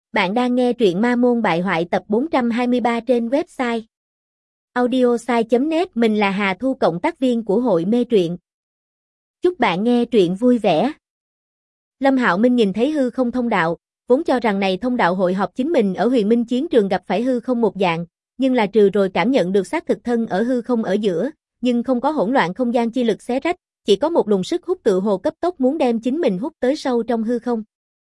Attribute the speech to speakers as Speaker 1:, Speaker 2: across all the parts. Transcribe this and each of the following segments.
Speaker 1: Bạn đang nghe truyện Ma Môn Bại Hoại tập 423 trên website audiosai.net. Mình là Hà Thu, cộng tác viên của hội mê truyện. Chúc bạn nghe truyện vui vẻ. Lâm Hạo Minh nhìn thấy hư không thông đạo, vốn cho rằng này thông đạo hội họp chính mình ở Huyền Minh chiến trường gặp phải hư không một dạng, nhưng là trừ rồi cảm nhận được xác thực thân ở hư không ở giữa, nhưng không có hỗn loạn không gian chi lực xé rách, chỉ có một luồng sức hút tự hồ cấp tốc muốn đem chính mình hút tới sâu trong hư không.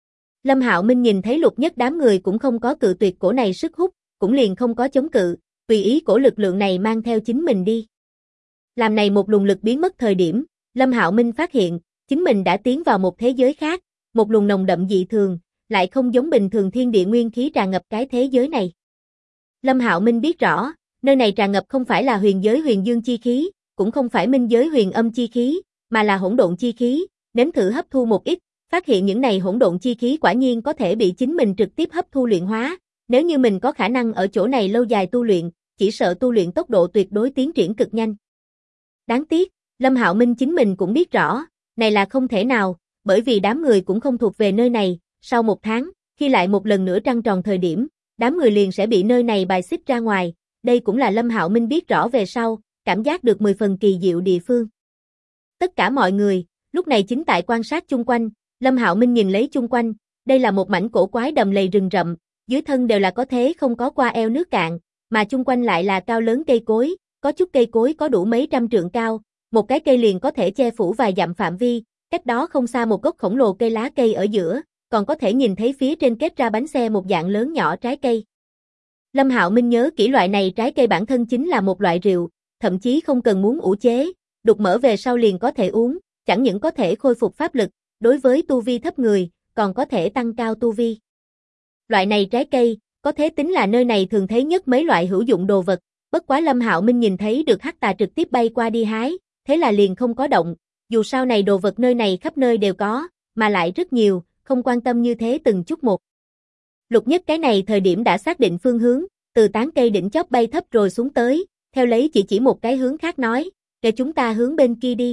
Speaker 1: Lâm Hạo Minh nhìn thấy Lục Nhất đám người cũng không có cự tuyệt cổ này sức hút, cũng liền không có chống cự, tùy ý cổ lực lượng này mang theo chính mình đi. Làm này một luồng lực biến mất thời điểm, Lâm Hạo Minh phát hiện, chính mình đã tiến vào một thế giới khác, một luồng nồng đậm dị thường, lại không giống bình thường thiên địa nguyên khí tràn ngập cái thế giới này. Lâm Hạo Minh biết rõ, nơi này tràn ngập không phải là huyền giới huyền dương chi khí, cũng không phải minh giới huyền âm chi khí, mà là hỗn độn chi khí, nếm thử hấp thu một ít. Phát hiện những này hỗn độn chi khí quả nhiên có thể bị chính mình trực tiếp hấp thu luyện hóa, nếu như mình có khả năng ở chỗ này lâu dài tu luyện, chỉ sợ tu luyện tốc độ tuyệt đối tiến triển cực nhanh. Đáng tiếc, Lâm Hạo Minh chính mình cũng biết rõ, này là không thể nào, bởi vì đám người cũng không thuộc về nơi này, sau một tháng, khi lại một lần nữa trăng tròn thời điểm, đám người liền sẽ bị nơi này bài xích ra ngoài, đây cũng là Lâm Hạo Minh biết rõ về sau, cảm giác được 10 phần kỳ diệu địa phương. Tất cả mọi người, lúc này chính tại quan sát chung quanh. Lâm Hạo Minh nhìn lấy chung quanh, đây là một mảnh cổ quái đầm lầy rừng rậm, dưới thân đều là có thế không có qua eo nước cạn, mà chung quanh lại là cao lớn cây cối, có chút cây cối có đủ mấy trăm trượng cao, một cái cây liền có thể che phủ vài dặm phạm vi, cách đó không xa một gốc khổng lồ cây lá cây ở giữa, còn có thể nhìn thấy phía trên kết ra bánh xe một dạng lớn nhỏ trái cây. Lâm Hạo Minh nhớ kỹ loại này trái cây bản thân chính là một loại rượu, thậm chí không cần muốn ủ chế, đục mở về sau liền có thể uống, chẳng những có thể khôi phục pháp lực, đối với tu vi thấp người, còn có thể tăng cao tu vi. Loại này trái cây, có thể tính là nơi này thường thấy nhất mấy loại hữu dụng đồ vật, bất quá Lâm Hạo Minh nhìn thấy được hắc tà trực tiếp bay qua đi hái, thế là liền không có động, dù sao này đồ vật nơi này khắp nơi đều có, mà lại rất nhiều, không quan tâm như thế từng chút một. Lục Nhất cái này thời điểm đã xác định phương hướng, từ tán cây đỉnh chóp bay thấp rồi xuống tới, theo lấy chỉ một cái hướng khác nói, để chúng ta hướng bên kia đi.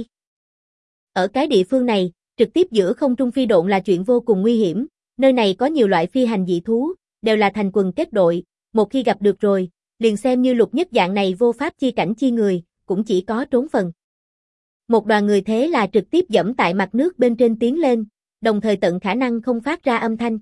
Speaker 1: Ở cái địa phương này, trực tiếp giữa không trung phi độn là chuyện vô cùng nguy hiểm, nơi này có nhiều loại phi hành dị thú, đều là thành quần kết đội, một khi gặp được rồi, liền xem như Lục Nhất dạng này vô pháp chi cảnh chi người, cũng chỉ có trốn phần. Một đoàn người thế là trực tiếp dẫm tại mặt nước bên trên tiến lên, đồng thời tận khả năng không phát ra âm thanh.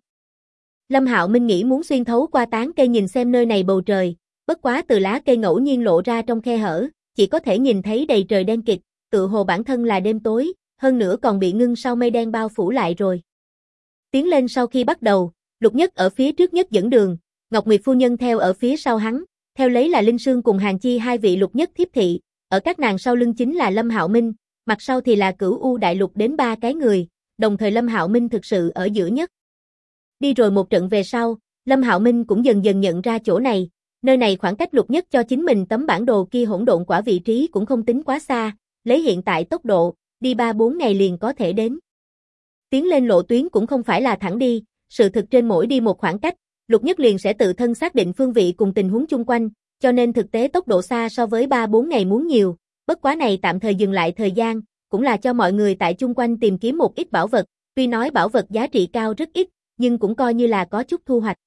Speaker 1: Lâm Hạo Minh nghĩ muốn xuyên thấu qua tán cây nhìn xem nơi này bầu trời, bất quá từ lá cây ngẫu nhiên lộ ra trong khe hở, chỉ có thể nhìn thấy đầy trời đen kịt, tựa hồ bản thân là đêm tối, hơn nữa còn bị ngưng sau mây đen bao phủ lại rồi. Tiến lên sau khi bắt đầu, Lục Nhất ở phía trước nhất dẫn đường, Ngọc Nguyệt phu nhân theo ở phía sau hắn, theo lấy là Linh Sương cùng Hàn Chi hai vị Lục Nhất thiếp thị, ở các nàng sau lưng chính là Lâm Hạo Minh, mặt sau thì là Cửu U Đại Lục đến 3 cái người, đồng thời Lâm Hạo Minh thực sự ở giữa nhất. Đi rồi một trận về sau, Lâm Hạo Minh cũng dần dần nhận ra chỗ này, nơi này khoảng cách Lục Nhất cho chính mình tấm bản đồ kia hỗn độn quả vị trí cũng không tính quá xa, lấy hiện tại tốc độ, đi 3-4 ngày liền có thể đến. Tiến lên lộ tuyến cũng không phải là thẳng đi, sự thực trên mỗi đi một khoảng cách, Lục Nhất liền sẽ tự thân xác định phương vị cùng tình huống chung quanh, cho nên thực tế tốc độ xa so với 3-4 ngày muốn nhiều, bất quá này tạm thời dừng lại thời gian, cũng là cho mọi người tại chung quanh tìm kiếm một ít bảo vật, tuy nói bảo vật giá trị cao rất ít, nhưng cũng coi như là có chút thu hoạch.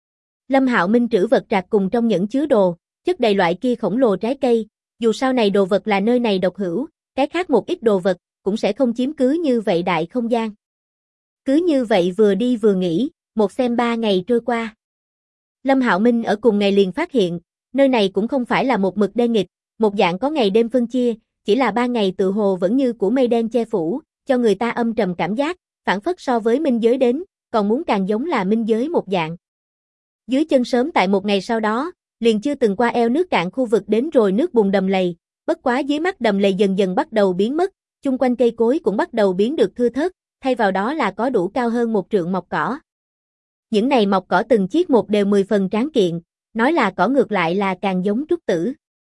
Speaker 1: Lâm Hạo Minh trữ vật trạc cùng trong nhẫn chứa đồ, chất đầy loại kia khổng lồ trái cây, dù sau này đồ vật là nơi này độc hữu, cái khác một ít đồ vật cũng sẽ không chiếm cứ như vậy đại không gian. Cứ như vậy vừa đi vừa nghỉ, một xem 3 ngày trôi qua. Lâm Hạo Minh ở cùng ngày liền phát hiện, nơi này cũng không phải là một mực đen nghịt, một dạng có ngày đêm phân chia, chỉ là 3 ngày tự hồ vẫn như của mây đen che phủ, cho người ta âm trầm cảm giác, phản phất so với minh giới đến, còn muốn càng giống là minh giới một dạng. Dưới chân sớm tại một ngày sau đó, liền chưa từng qua eo nước cạn khu vực đến rồi nước bùn đầm lầy, bất quá dưới mắt đầm lầy dần dần bắt đầu biến mất, chung quanh cây cối cũng bắt đầu biến được thưa thớt, thay vào đó là có đủ cao hơn 1 trượng mọc cỏ. Những này mọc cỏ từng chiếc một đều 10 phần tráng kiện, nói là cỏ ngược lại là càng giống trúc tử.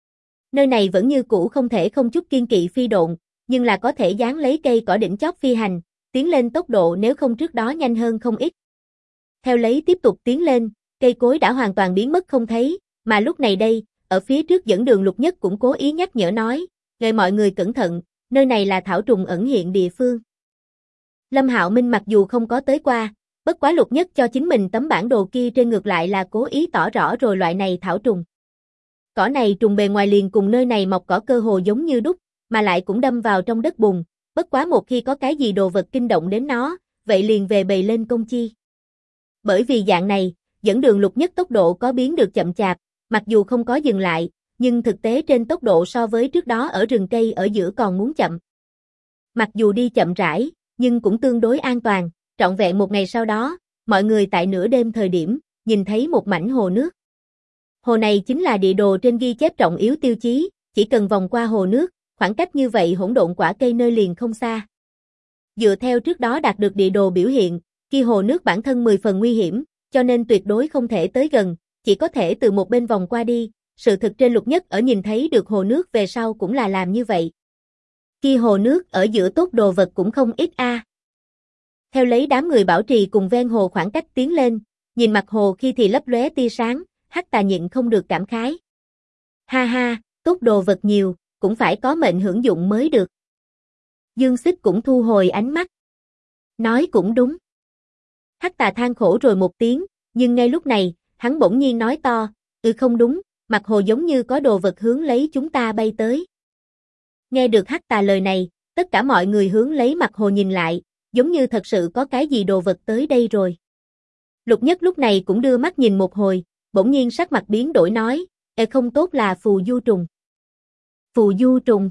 Speaker 1: Nơi này vẫn như cũ không thể không chút kiên kỵ phi độn, nhưng là có thể dán lấy cây cỏ đỉnh chóp phi hành, tiến lên tốc độ nếu không trước đó nhanh hơn không ít. Theo lấy tiếp tục tiến lên, cây cối đã hoàn toàn biến mất không thấy, mà lúc này đây, ở phía trước dẫn đường Lục Nhất cũng cố ý nhắc nhở nói, gọi mọi người cẩn thận, nơi này là thảo trùng ẩn hiện địa phương. Lâm Hạo Minh mặc dù không có tới qua, Bất quá Lục Nhất cho chính mình tấm bản đồ kia trên ngược lại là cố ý tỏ rõ rồi loại này thảo trùng. Cỏ này trùng bề ngoài liền cùng nơi này mọc cỏ cơ hồ giống như đúc, mà lại cũng đâm vào trong đất bùn, bất quá một khi có cái gì đồ vật kinh động đến nó, vậy liền về bầy lên công chi. Bởi vì dạng này, dẫn đường Lục Nhất tốc độ có biến được chậm chạp, mặc dù không có dừng lại, nhưng thực tế trên tốc độ so với trước đó ở rừng cây ở giữa còn muốn chậm. Mặc dù đi chậm rãi, nhưng cũng tương đối an toàn, trọn vẹn một ngày sau đó, mọi người tại nửa đêm thời điểm, nhìn thấy một mảnh hồ nước. Hồ này chính là địa đồ trên ghi chép trọng yếu tiêu chí, chỉ cần vòng qua hồ nước, khoảng cách như vậy hỗn độn quả cây nơi liền không xa. Dựa theo trước đó đạt được địa đồ biểu hiện, kia hồ nước bản thân 10 phần nguy hiểm, cho nên tuyệt đối không thể tới gần, chỉ có thể từ một bên vòng qua đi. Sự thực trên Lục Nhất ở nhìn thấy được hồ nước về sau cũng là làm như vậy. Kia hồ nước ở giữa tốt đồ vật cũng không ít a. Theo lấy đám người bảo trì cùng ven hồ khoảng cách tiến lên, nhìn mặt hồ khi thì lấp lóe tia sáng, Hắc Tà nhịn không được cảm khái. Ha ha, tốt đồ vật nhiều, cũng phải có mệnh hưởng dụng mới được. Dương Xích cũng thu hồi ánh mắt. Nói cũng đúng. Hắc Tà than khổ rồi một tiếng, nhưng ngay lúc này, hắn bỗng nhiên nói to, không đúng, mặt hồ giống như có đồ vật hướng lấy chúng ta bay tới. Nghe được Hắc Tà lời này, tất cả mọi người hướng lấy mặt hồ nhìn lại, giống như thật sự có cái gì đồ vật tới đây rồi. Lục Nhất lúc này cũng đưa mắt nhìn một hồi, bỗng nhiên sắc mặt biến đổi nói, không tốt là phù du trùng. Phù du trùng.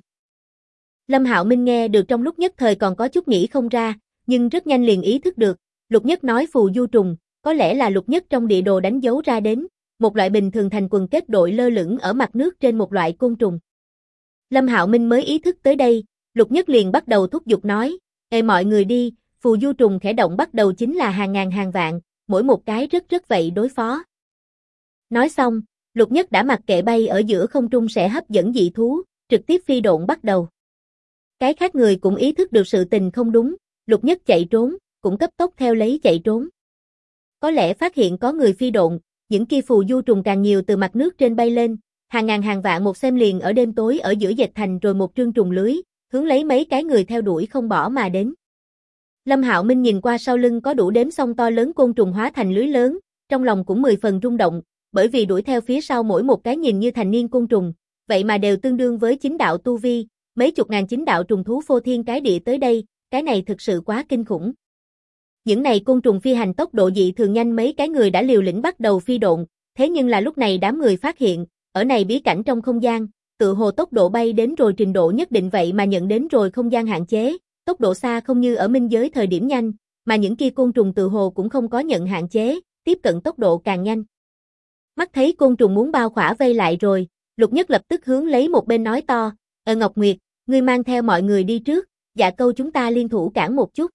Speaker 1: Lâm Hạo Minh nghe được trong lúc nhất thời còn có chút nghĩ không ra, nhưng rất nhanh liền ý thức được, Lục Nhất nói phù du trùng, có lẽ là Lục Nhất trong địa đồ đánh dấu ra đến, một loại bình thường thành quần kết đội lơ lửng ở mặt nước trên một loại côn trùng. Lâm Hạo Minh mới ý thức tới đây, Lục Nhất liền bắt đầu thúc giục nói, mọi người đi, phù du trùng khẽ động bắt đầu chính là hàng ngàn hàng vạn, mỗi một cái rất vậy đối phó. Nói xong, Lục Nhất đã mặc kệ bay ở giữa không trung sẽ hấp dẫn dị thú, trực tiếp phi độn bắt đầu. Cái khác người cũng ý thức được sự tình không đúng, Lục Nhất chạy trốn, cũng cấp tốc theo lấy chạy trốn. Có lẽ phát hiện có người phi độn, những kia phù du trùng càng nhiều từ mặt nước trên bay lên, hàng ngàn hàng vạn một xem liền ở đêm tối ở giữa dệt thành rồi một trương trùng lưới, hướng lấy mấy cái người theo đuổi không bỏ mà đến. Lâm Hạo Minh nhìn qua sau lưng có đủ đếm xong to lớn côn trùng hóa thành lưới lớn, trong lòng cũng 10 phần rung động, bởi vì đuổi theo phía sau mỗi một cái nhìn như thành niên côn trùng, vậy mà đều tương đương với chính đạo tu vi, mấy chục ngàn chính đạo trùng thú phô thiên cái địa tới đây, cái này thực sự quá kinh khủng. Những này côn trùng phi hành tốc độ dị thường nhanh, mấy cái người đã liều lĩnh bắt đầu phi độn, thế nhưng là lúc này đám người phát hiện, ở này bí cảnh trong không gian, tự hồ tốc độ bay đến rồi trình độ nhất định vậy mà nhận đến rồi không gian hạn chế, tốc độ xa không như ở minh giới thời điểm nhanh, mà những kia côn trùng tự hồ cũng không có nhận hạn chế, tiếp cận tốc độ càng nhanh. Mắt thấy côn trùng muốn bao khỏa vây lại rồi, Lục Nhất lập tức hướng lấy một bên nói to, Ngọc Nguyệt, ngươi mang theo mọi người đi trước, Dạ Câu chúng ta liên thủ cản một chút.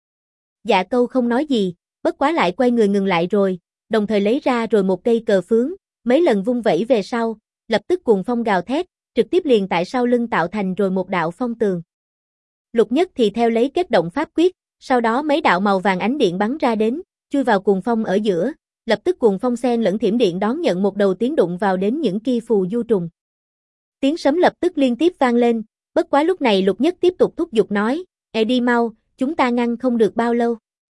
Speaker 1: Dạ Câu không nói gì, bất quá lại quay người ngừng lại rồi, đồng thời lấy ra rồi một cây cờ phướng, mấy lần vung vẩy về sau, lập tức cuồng phong gào thét, trực tiếp liền tại sau lưng tạo thành rồi một đạo phong tường. Lục Nhất thì theo lấy kết động pháp quyết, sau đó mấy đạo màu vàng ánh điện bắn ra đến, chui vào cuồng phong ở giữa, lập tức cuồng phong xen lẫn thiểm điện đón nhận một đầu tiếng đụng vào đến những kia phù du trùng. Tiếng sấm lập tức liên tiếp vang lên, bất quá lúc này Lục Nhất tiếp tục thúc giục nói, đi mau, chúng ta ngăn không được bao lâu.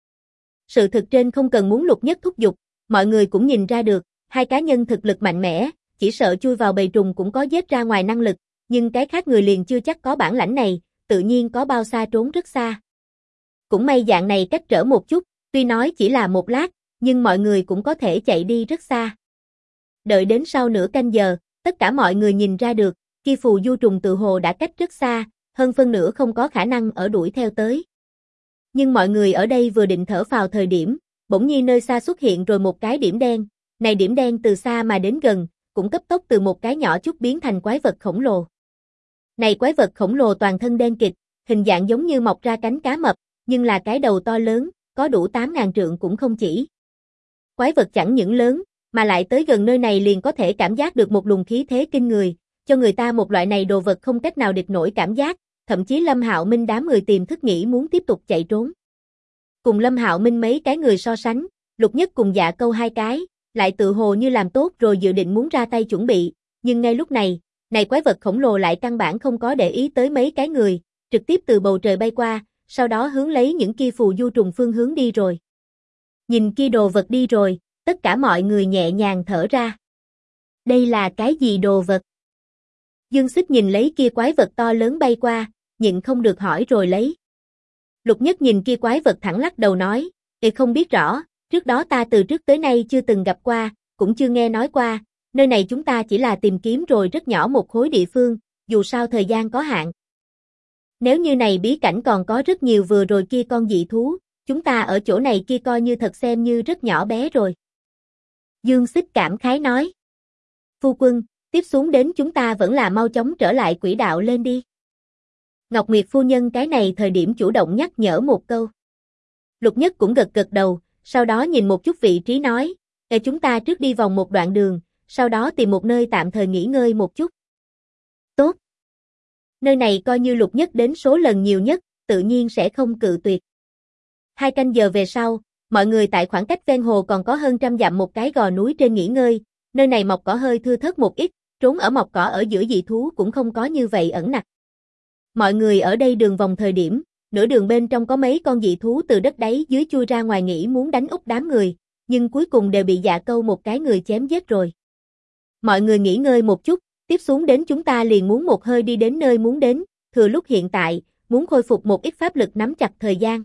Speaker 1: Sự thực trên không cần muốn Lục Nhất thúc giục, mọi người cũng nhìn ra được, hai cá nhân thực lực mạnh mẽ, chỉ sợ chui vào bầy trùng cũng có giết ra ngoài năng lực, nhưng cái khác người liền chưa chắc có bản lãnh này, tự nhiên có bao xa trốn rất xa. Cũng may dạng này cách trở một chút, tuy nói chỉ là một lát, nhưng mọi người cũng có thể chạy đi rất xa. Đợi đến sau nửa canh giờ, tất cả mọi người nhìn ra được, kia phù du trùng tự hồ đã cách rất xa, hơn phân nửa không có khả năng ở đuổi theo tới. Nhưng mọi người ở đây vừa định thở phào thời điểm, bỗng nhiên nơi xa xuất hiện rồi một cái điểm đen, này điểm đen từ xa mà đến gần, cũng cấp tốc từ một cái nhỏ chút biến thành quái vật khổng lồ. Này quái vật khổng lồ toàn thân đen kịt, hình dạng giống như mọc ra cánh cá mập, nhưng là cái đầu to lớn, có đủ 8.000 trượng cũng không chỉ. Quái vật chẳng những lớn, mà lại tới gần nơi này liền có thể cảm giác được một luồng khí thế kinh người, cho người ta một loại này đồ vật không cách nào địch nổi cảm giác, thậm chí Lâm Hạo Minh đám người tìm thức nghĩ muốn tiếp tục chạy trốn. Cùng Lâm Hạo Minh mấy cái người so sánh, Lục Nhất cùng Dạ Câu hai cái, lại tự hồ như làm tốt rồi dự định muốn ra tay chuẩn bị, nhưng ngay lúc này, quái vật khổng lồ lại căn bản không có để ý tới mấy cái người, trực tiếp từ bầu trời bay qua, sau đó hướng lấy những kia phù du trùng phương hướng đi rồi. Nhìn kia đồ vật đi rồi, tất cả mọi người nhẹ nhàng thở ra. Đây là cái gì đồ vật? Dương Xích nhìn lấy kia quái vật to lớn bay qua, nhịn không được hỏi rồi lấy. Lục Nhất nhìn kia quái vật thẳng lắc đầu nói, không biết rõ, trước đó ta từ trước tới nay chưa từng gặp qua, cũng chưa nghe nói qua, nơi này chúng ta chỉ là tìm kiếm rồi rất nhỏ một khối địa phương, dù sao thời gian có hạn. Nếu như này bí cảnh còn có rất nhiều vừa rồi kia con dị thú, chúng ta ở chỗ này kia coi như thật xem như rất nhỏ bé rồi. Dương Xích cảm khái nói. Phu quân, tiếp xuống đến chúng ta vẫn là mau chóng trở lại quỹ đạo lên đi. Ngọc Nguyệt phu nhân cái này thời điểm chủ động nhắc nhở một câu. Lục Nhất cũng gật gật đầu, sau đó nhìn một chút vị trí nói, chúng ta trước đi vòng một đoạn đường, sau đó tìm một nơi tạm thời nghỉ ngơi một chút. Tốt. Nơi này coi như Lục Nhất đến số lần nhiều nhất, tự nhiên sẽ không cự tuyệt. 2 canh giờ về sau, mọi người tại khoảng cách ven hồ còn có hơn 100 dặm một cái gò núi trên nghỉ ngơi, nơi này mọc cỏ hơi thưa thớt một ít, trốn ở mọc cỏ ở giữa dị thú cũng không có như vậy ẩn nặc. Mọi người ở đây đường vòng thời điểm, nửa đường bên trong có mấy con dị thú từ đất đáy dưới chui ra ngoài nghĩ muốn đánh úp đám người, nhưng cuối cùng đều bị Dạ Câu một cái người chém giết rồi. Mọi người nghỉ ngơi một chút, tiếp xuống đến chúng ta liền muốn một hơi đi đến nơi muốn đến, thừa lúc hiện tại, muốn khôi phục một ít pháp lực nắm chặt thời gian.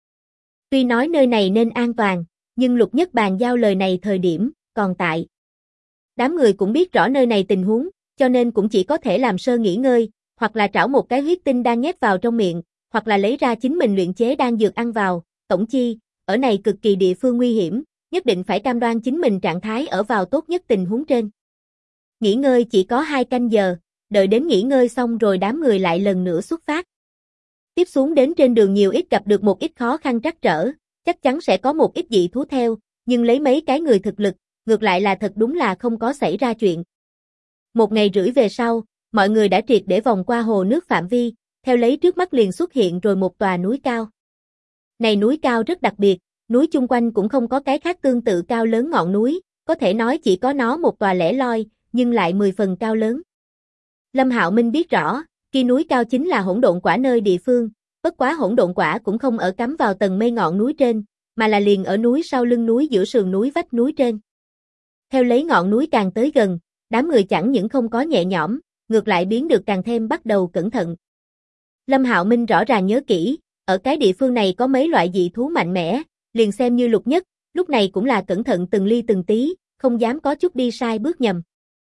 Speaker 1: Tuy nói nơi này nên an toàn, nhưng Lục Nhất bàn giao lời này thời điểm, còn tại. Đám người cũng biết rõ nơi này tình huống, cho nên cũng chỉ có thể làm sơ nghỉ ngơi, hoặc là trảo một cái huyết tinh đang nhét vào trong miệng, hoặc là lấy ra chính mình luyện chế đan dược ăn vào, tổng chi, ở này cực kỳ địa phương nguy hiểm, nhất định phải cam đoan chính mình trạng thái ở vào tốt nhất tình huống trên. Nghỉ ngơi chỉ có 2 canh giờ, đợi đến nghỉ ngơi xong rồi đám người lại lần nữa xuất phát. Tiếp xuống đến trên đường nhiều ít gặp được một ít khó khăn trắc trở, chắc chắn sẽ có một ít dị thú theo, nhưng lấy mấy cái người thực lực, ngược lại là thật đúng là không có xảy ra chuyện. 1 ngày rưỡi về sau, mọi người đã triệt để vòng qua hồ nước phạm vi, theo lấy trước mắt liền xuất hiện rồi một tòa núi cao. Này núi cao rất đặc biệt, núi chung quanh cũng không có cái khác tương tự cao lớn ngọn núi, có thể nói chỉ có nó một tòa lẻ loi, nhưng lại 10 phần cao lớn. Lâm Hạo Minh biết rõ, kia núi cao chính là hỗn độn quả nơi địa phương, bất quá hỗn độn quả cũng không ở cắm vào tầng mây ngọn núi trên, mà là liền ở núi sau lưng núi giữa sườn núi vách núi trên. Theo lấy ngọn núi càng tới gần, đám người chẳng những không có nhẹ nhõm, ngược lại biến được càng thêm bắt đầu cẩn thận. Lâm Hạo Minh rõ ràng nhớ kỹ, ở cái địa phương này có mấy loại dị thú mạnh mẽ, liền xem như Lục Nhất, lúc này cũng là cẩn thận từng ly từng tí, không dám có chút đi sai bước nhầm.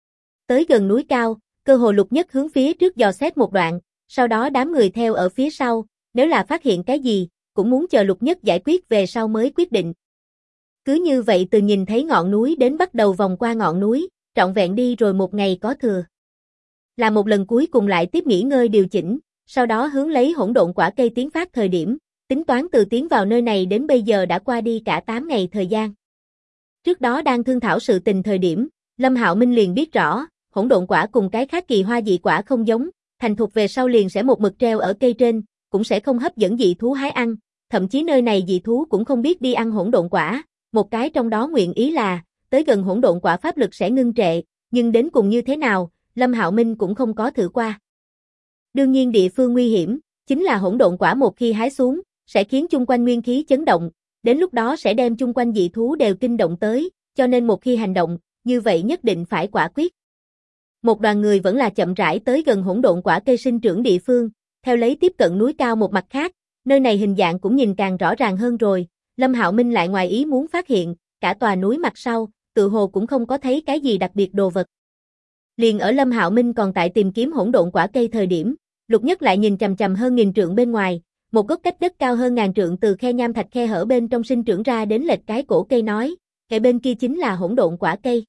Speaker 1: Tới gần núi cao, cơ hồ Lục Nhất hướng phía trước dò xét một đoạn, sau đó đám người theo ở phía sau, nếu là phát hiện cái gì, cũng muốn chờ Lục Nhất giải quyết về sau mới quyết định. Cứ như vậy từ nhìn thấy ngọn núi đến bắt đầu vòng qua ngọn núi, trọn vẹn đi rồi 1 ngày có thừa. Là một lần cuối cùng lại tiếp nghỉ ngơi điều chỉnh, sau đó hướng lấy hỗn độn quả cây tiến phát thời điểm, tính toán từ tiến vào nơi này đến bây giờ đã qua đi cả 8 ngày thời gian. Trước đó đang thương thảo sự tình thời điểm, Lâm Hạo Minh liền biết rõ, hỗn độn quả cùng cái khác kỳ hoa dị quả không giống, thành thục về sau liền sẽ một mực treo ở cây trên, cũng sẽ không hấp dẫn dị thú hái ăn, thậm chí nơi này dị thú cũng không biết đi ăn hỗn độn quả, một cái trong đó nguyện ý là, tới gần hỗn độn quả pháp lực sẽ ngưng trệ, nhưng đến cùng như thế nào, Lâm Hạo Minh cũng không có thử qua. Đương nhiên địa phương nguy hiểm, chính là hỗn độn quả một khi hái xuống, sẽ khiến chung quanh nguyên khí chấn động, đến lúc đó sẽ đem chung quanh dị thú đều kinh động tới, cho nên một khi hành động, như vậy nhất định phải quả quyết. Một đoàn người vẫn là chậm rãi tới gần hỗn độn quả cây sinh trưởng địa phương, theo lấy tiếp cận núi cao một mặt khác, nơi này hình dạng cũng nhìn càng rõ ràng hơn rồi, Lâm Hạo Minh lại ngoài ý muốn phát hiện, cả tòa núi mặt sau, tự hồ cũng không có thấy cái gì đặc biệt đồ vật. Liền ở Lâm Hạo Minh còn tại tìm kiếm hỗn độn quả cây thời điểm, Lục Nhất lại nhìn chằm chằm hơn 1000 trượng bên ngoài, một gốc cách đất cao hơn 1000 trượng từ khe nham thạch khe hở bên trong sinh trưởng ra đến lệch cái cổ cây nói, cây bên kia chính là hỗn độn quả cây.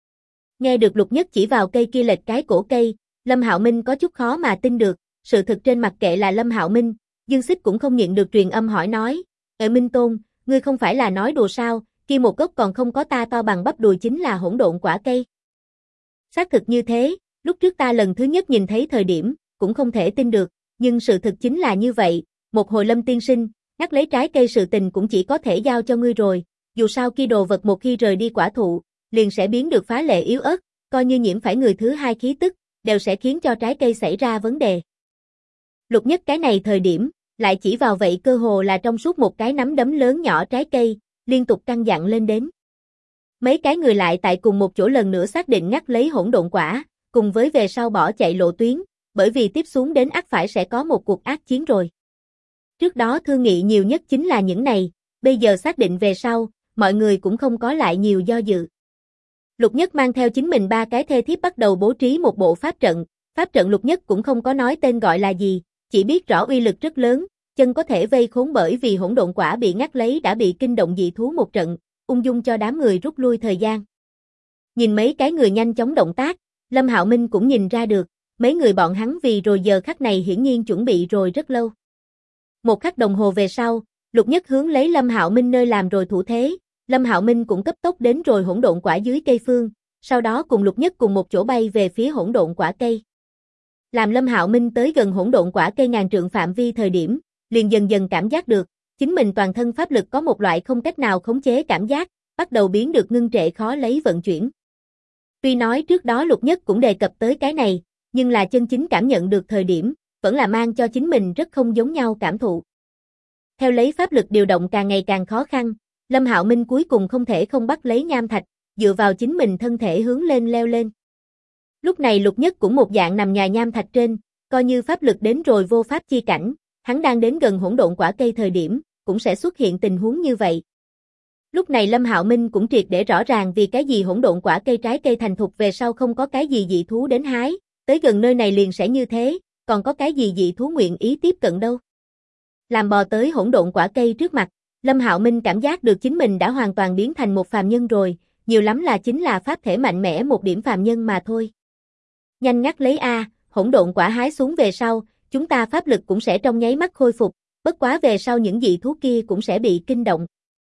Speaker 1: Nghe được Lục Nhất chỉ vào cây kia lệch cái cổ cây, Lâm Hạo Minh có chút khó mà tin được, sự thực trên mặt kệ là Lâm Hạo Minh, Dương Xích cũng không nhịn được truyền âm hỏi nói, Minh Tôn, ngươi không phải là nói đùa sao, kia một gốc còn không có ta to bằng bắp đùi chính là hỗn độn quả cây. Xác thực như thế, lúc trước ta lần thứ nhất nhìn thấy thời điểm, cũng không thể tin được, nhưng sự thực chính là như vậy, một hồi Lâm tiên sinh, ngắt lấy trái cây sự tình cũng chỉ có thể giao cho ngươi rồi, dù sao kia đồ vật một khi rời đi quả thụ, liền sẽ biến được phá lệ yếu ớt, coi như nhiễm phải người thứ hai khí tức, đều sẽ khiến cho trái cây xảy ra vấn đề. Lục Nhất cái này thời điểm, lại chỉ vào vậy cơ hồ là trong suốt một cái nắm đấm lớn nhỏ trái cây, liên tục căn dặn lên đến. Mấy cái người lại tại cùng một chỗ lần nữa xác định ngắt lấy hỗn độn quả, cùng với về sau bỏ chạy lộ tuyến, bởi vì tiếp xuống đến ắt phải sẽ có một cuộc ác chiến rồi. Trước đó thương nghị nhiều nhất chính là những này, bây giờ xác định về sau, mọi người cũng không có lại nhiều do dự. Lục Nhất mang theo chính mình 3 cái thê thiếp bắt đầu bố trí một bộ pháp trận Lục Nhất cũng không có nói tên gọi là gì, chỉ biết rõ uy lực rất lớn, chân có thể vây khốn bởi vì hỗn độn quả bị ngắt lấy đã bị kinh động dị thú một trận, ung dung cho đám người rút lui thời gian. Nhìn mấy cái người nhanh chóng động tác, Lâm Hạo Minh cũng nhìn ra được, mấy người bọn hắn vì rồi giờ khắc này hiển nhiên chuẩn bị rồi rất lâu. Một khắc đồng hồ về sau, Lục Nhất hướng lấy Lâm Hạo Minh nơi làm rồi thủ thế, Lâm Hạo Minh cũng cấp tốc đến rồi hỗn độn quả dưới cây phương, sau đó cùng Lục Nhất cùng một chỗ bay về phía hỗn độn quả cây. Làm Lâm Hạo Minh tới gần hỗn độn quả cây ngàn trượng phạm vi thời điểm, liền dần dần cảm giác được, chính mình toàn thân pháp lực có một loại không cách nào khống chế cảm giác, bắt đầu biến được ngưng trệ khó lấy vận chuyển. Tuy nói trước đó Lục Nhất cũng đề cập tới cái này, nhưng là chân chính cảm nhận được thời điểm, vẫn là mang cho chính mình rất không giống nhau cảm thụ. Theo lấy pháp lực điều động càng ngày càng khó khăn, Lâm Hạo Minh cuối cùng không thể không bắt lấy nham thạch, dựa vào chính mình thân thể hướng lên leo lên. Lúc này Lục Nhất cũng một dạng nằm nhài nham thạch trên, coi như pháp lực đến rồi vô pháp chi cảnh, hắn đang đến gần hỗn độn quả cây thời điểm, cũng sẽ xuất hiện tình huống như vậy. Lúc này Lâm Hạo Minh cũng triệt để rõ ràng vì cái gì hỗn độn quả cây trái cây thành thục về sau không có cái gì dị thú đến hái, tới gần nơi này liền sẽ như thế, còn có cái gì dị thú nguyện ý tiếp cận đâu. Làm bò tới hỗn độn quả cây trước mặt, Lâm Hạo Minh cảm giác được chính mình đã hoàn toàn biến thành một phàm nhân rồi, nhiều lắm là chính là pháp thể mạnh mẽ một điểm phàm nhân mà thôi. Nhanh ngắt lấy a, hỗn độn quả hái xuống về sau, chúng ta pháp lực cũng sẽ trong nháy mắt khôi phục, bất quá về sau những dị thú kia cũng sẽ bị kinh động.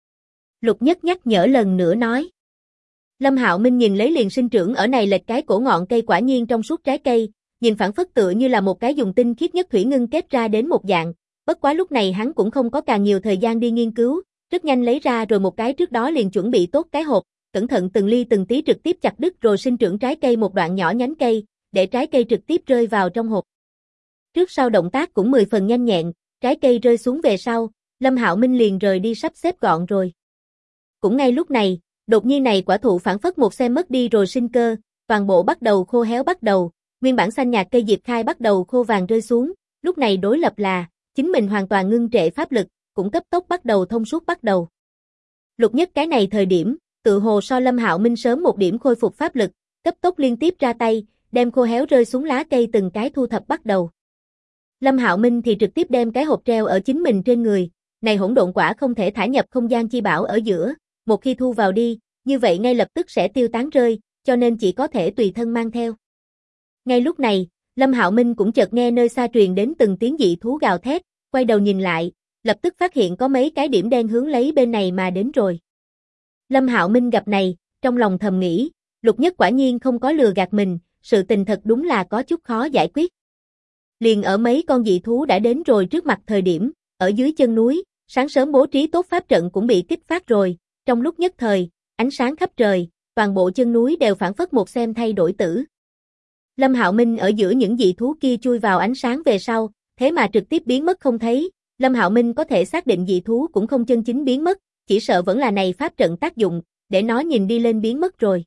Speaker 1: Lục Nhất nhắc nhở lần nữa nói. Lâm Hạo Minh nhìn lấy liền sinh trưởng ở này lệch cái cổ ngọn cây quả nhiên trong suốt trái cây, nhìn phản phất tựa như là một cái dùng tinh khiết nhất thủy ngưng kết ra đến một dạng, bất quá lúc này hắn cũng không có càng nhiều thời gian đi nghiên cứu, rất nhanh lấy ra rồi một cái trước đó liền chuẩn bị tốt cái hộp, cẩn thận từng ly từng tí trực tiếp chặt đứt rồi sinh trưởng trái cây một đoạn nhỏ nhánh cây, để trái cây trực tiếp rơi vào trong hộp. Trước sau động tác cũng 10 phần nhanh nhẹn, trái cây rơi xuống về sau, Lâm Hạo Minh liền rời đi sắp xếp gọn rồi. Cũng ngay lúc này, đột nhiên này quả thụ phản phất một xem mất đi rồi sinh cơ, toàn bộ bắt đầu khô héo bắt đầu, nguyên bản xanh nhạt cây diệp khai bắt đầu khô vàng rơi xuống, lúc này đối lập là, chính mình hoàn toàn ngưng trệ pháp lực, cũng cấp tốc bắt đầu thông suốt bắt đầu. Lục Nhất cái này thời điểm, tự hồ so Lâm Hạo Minh sớm một điểm khôi phục pháp lực, cấp tốc liên tiếp ra tay, đem khô héo rơi xuống lá cây từng cái thu thập bắt đầu. Lâm Hạo Minh thì trực tiếp đem cái hộp treo ở chính mình trên người, này hỗn độn quả không thể thả nhập không gian chi bảo ở giữa, một khi thu vào đi, như vậy ngay lập tức sẽ tiêu tán rơi, cho nên chỉ có thể tùy thân mang theo. Ngay lúc này, Lâm Hạo Minh cũng chợt nghe nơi xa truyền đến từng tiếng dị thú gào thét, quay đầu nhìn lại, lập tức phát hiện có mấy cái điểm đen hướng lấy bên này mà đến rồi. Lâm Hạo Minh gặp này, trong lòng thầm nghĩ, Lục Nhất quả nhiên không có lừa gạt mình, sự tình thật đúng là có chút khó giải quyết. Liền ở mấy con dị thú đã đến rồi trước mặt thời điểm, ở dưới chân núi, sáng sớm bố trí tốt pháp trận cũng bị kích phát rồi, trong lúc nhất thời, ánh sáng khắp trời, toàn bộ chân núi đều phảng phất một xem thay đổi tử. Lâm Hạo Minh ở giữa những dị thú kia chui vào ánh sáng về sau, thế mà trực tiếp biến mất không thấy, Lâm Hạo Minh có thể xác định dị thú cũng không chân chính biến mất, chỉ sợ vẫn là này pháp trận tác dụng, để nó nhìn đi lên biến mất rồi.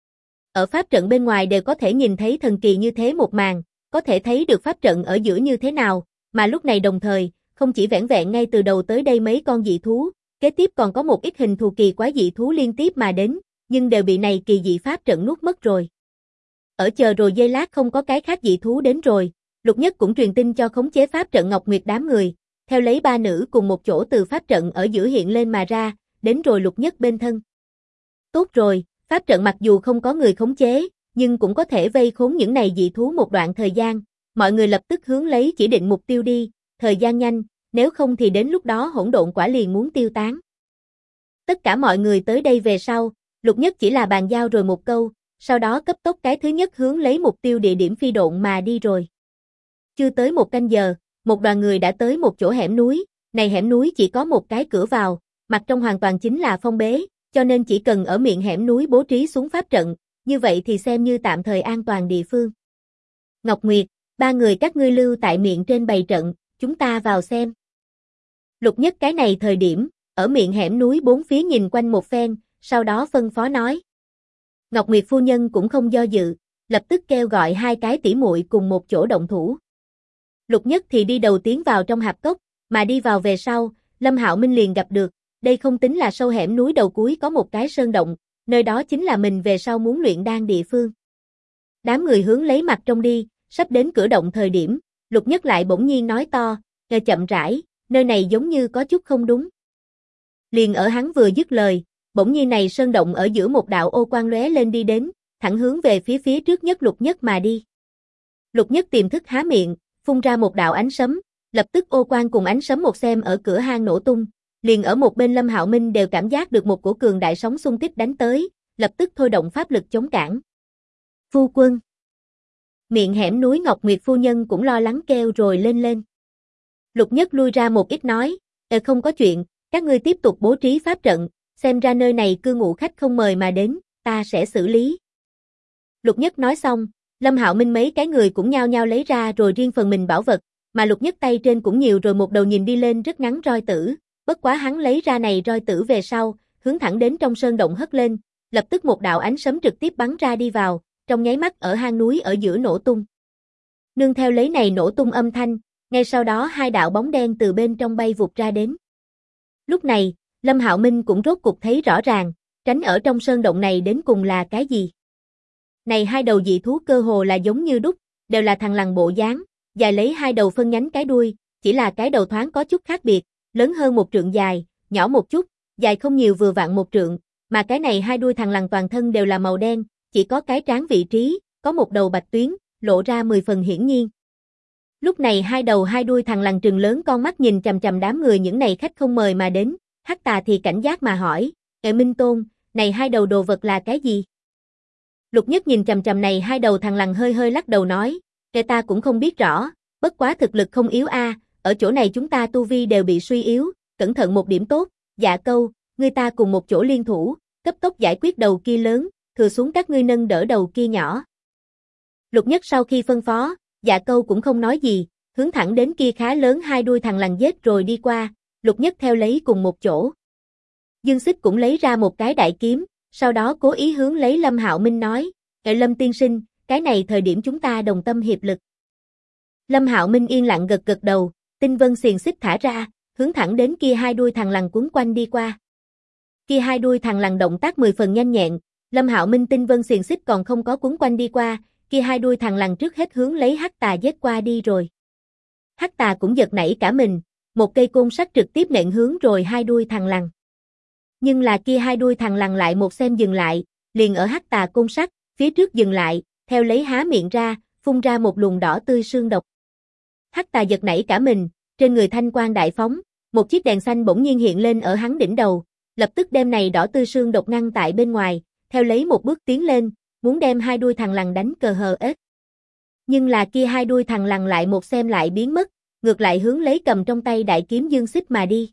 Speaker 1: Ở pháp trận bên ngoài đều có thể nhìn thấy thần kỳ như thế một màn, có thể thấy được pháp trận ở giữa như thế nào, mà lúc này đồng thời, không chỉ vẻn vẹn ngay từ đầu tới đây mấy con dị thú, kế tiếp còn có một ít hình thù kỳ quái dị thú liên tiếp mà đến, nhưng đều bị này kỳ dị pháp trận nuốt mất rồi. Ở chờ rồi giây lát không có cái khác dị thú đến rồi, Lục Nhất cũng truyền tin cho khống chế pháp trận Ngọc Nguyệt đám người, theo lấy ba nữ cùng một chỗ từ pháp trận ở giữa hiện lên mà ra, đến rồi Lục Nhất bên thân. Tốt rồi, pháp trận mặc dù không có người khống chế, nhưng cũng có thể vây khốn những này dị thú một đoạn thời gian, mọi người lập tức hướng lấy chỉ định mục tiêu đi, thời gian nhanh, nếu không thì đến lúc đó hỗn độn quả liền muốn tiêu tán. Tất cả mọi người tới đây về sau, Lục Nhất chỉ là bàn giao rồi một câu, sau đó cấp tốc cái thứ nhất hướng lấy mục tiêu địa điểm phi độn mà đi rồi. Chưa tới một canh giờ, một đoàn người đã tới một chỗ hẻm núi, này hẻm núi chỉ có một cái cửa vào, mặt trong hoàn toàn chính là phong bế, cho nên chỉ cần ở miệng hẻm núi bố trí xuống pháp trận, như vậy thì xem như tạm thời an toàn địa phương. Ngọc Nguyệt, ba người các ngươi lưu tại miệng trên bày trận, chúng ta vào xem. Lục Nhất cái này thời điểm, ở miệng hẻm núi bốn phía nhìn quanh một phen, sau đó phân phó nói. Ngọc Nguyệt phu nhân cũng không do dự, lập tức kêu gọi hai cái tỷ muội cùng một chỗ động thủ. Lục Nhất thì đi đầu tiến vào trong hạp cốc, mà đi vào về sau, Lâm Hạo Minh liền gặp được, đây không tính là sâu hẻm núi đầu cuối có một cái sơn động, nơi đó chính là mình về sau muốn luyện đan địa phương. Đám người hướng lấy mặt trong đi, sắp đến cửa động thời điểm, Lục Nhất lại bỗng nhiên nói to, nghe chậm rãi, nơi này giống như có chút không đúng. Liền ở hắn vừa dứt lời, bỗng nhiên này sơn động ở giữa một đạo ô quang lóe lên đi đến, thẳng hướng về phía trước nhất Lục Nhất mà đi. Lục Nhất tiềm thức há miệng, phun ra một đạo ánh sấm, lập tức ô quang cùng ánh sấm một xem ở cửa hang nổ tung, liền ở một bên Lâm Hạo Minh đều cảm giác được một cổ cường đại sóng xung kích đánh tới, lập tức thôi động pháp lực chống cản. Phu quân. Miệng hẻm núi Ngọc Nguyệt phu nhân cũng lo lắng kêu rồi lên. Lục Nhất lui ra một ít nói, không có chuyện, các ngươi tiếp tục bố trí pháp trận, xem ra nơi này cư ngụ khách không mời mà đến, ta sẽ xử lý. Lục Nhất nói xong, Lâm Hạo Minh mấy cái người cũng nhao nhao lấy ra rồi riêng phần mình bảo vật, mà Lục Nhất tay trên cũng nhiều rồi một đầu nhìn đi lên rất ngắn roi tử, bất quá hắn lấy ra này roi tử về sau, hướng thẳng đến trong sơn động hất lên, lập tức một đạo ánh sấm trực tiếp bắn ra đi vào, trong nháy mắt ở hang núi ở giữa nổ tung. Nương theo lấy này nổ tung âm thanh, ngay sau đó hai đạo bóng đen từ bên trong bay vụt ra đến. Lúc này, Lâm Hạo Minh cũng rốt cục thấy rõ ràng, tránh ở trong sơn động này đến cùng là cái gì. Này hai đầu dị thú cơ hồ là giống như đúc, đều là thằn lằn bộ dáng, dài lấy hai đầu phân nhánh cái đuôi, chỉ là cái đầu thoáng có chút khác biệt, lớn hơn một trượng dài, nhỏ một chút, dài không nhiều vừa vặn một trượng, mà cái này hai đuôi thằn lằn toàn thân đều là màu đen, chỉ có cái trán vị trí, có một đầu bạch tuyến, lộ ra 10 phần hiển nhiên. Lúc này hai đầu hai đuôi thằn lằn trừng lớn con mắt nhìn chằm chằm đám người những này khách không mời mà đến, Hắc Tà thì cảnh giác mà hỏi, Minh Tôn, này hai đầu đồ vật là cái gì? Lục Nhất nhìn chằm chằm này hai đầu thằn lằn hơi lắc đầu nói, ta cũng không biết rõ, bất quá thực lực không yếu a, ở chỗ này chúng ta tu vi đều bị suy yếu, cẩn thận một điểm tốt, Dạ Câu, ngươi ta cùng một chỗ liên thủ, cấp tốc giải quyết đầu kia lớn, thừa xuống các ngươi nâng đỡ đầu kia nhỏ. Lục Nhất sau khi phân phó, Dạ Câu cũng không nói gì, hướng thẳng đến kia khá lớn hai đuôi thằn lằn giết rồi đi qua, Lục Nhất theo lấy cùng một chỗ. Dương Xích cũng lấy ra một cái đại kiếm, sau đó cố ý hướng lấy Lâm Hạo Minh nói, Lâm tiên sinh, cái này thời điểm chúng ta đồng tâm hiệp lực. Lâm Hạo Minh yên lặng gật đầu, tinh vân xiềng xích thả ra, hướng thẳng đến kia hai đuôi thằn lằn quấn quanh đi qua. Kia hai đuôi thằn lằn động tác 10 phần nhanh nhẹn, Lâm Hạo Minh tinh vân xiềng xích còn không có quấn quanh đi qua, kia hai đuôi thằn lằn trước hết hướng lấy Hắc Tà giết qua đi rồi. Hắc Tà cũng giật nảy cả mình, một cây côn sắt trực tiếp nện hướng rồi hai đuôi thằn lằn. Nhưng là kia hai đuôi thằn lằn lại một xem dừng lại, liền ở Hắc Tà côn sắt, phía trước dừng lại, theo lấy há miệng ra, phun ra một luồng đỏ tươi sương độc. Hắc Tà giật nảy cả mình, trên người thanh quang đại phóng, một chiếc đèn xanh bỗng nhiên hiện lên ở hắn đỉnh đầu, lập tức đem này đỏ tươi sương độc ngăn tại bên ngoài, theo lấy một bước tiến lên, muốn đem hai đuôi thằn lằn đánh cờ hờ ếch. Nhưng là kia hai đuôi thằn lằn lại một xem lại biến mất, ngược lại hướng lấy cầm trong tay đại kiếm Dương Xích mà đi.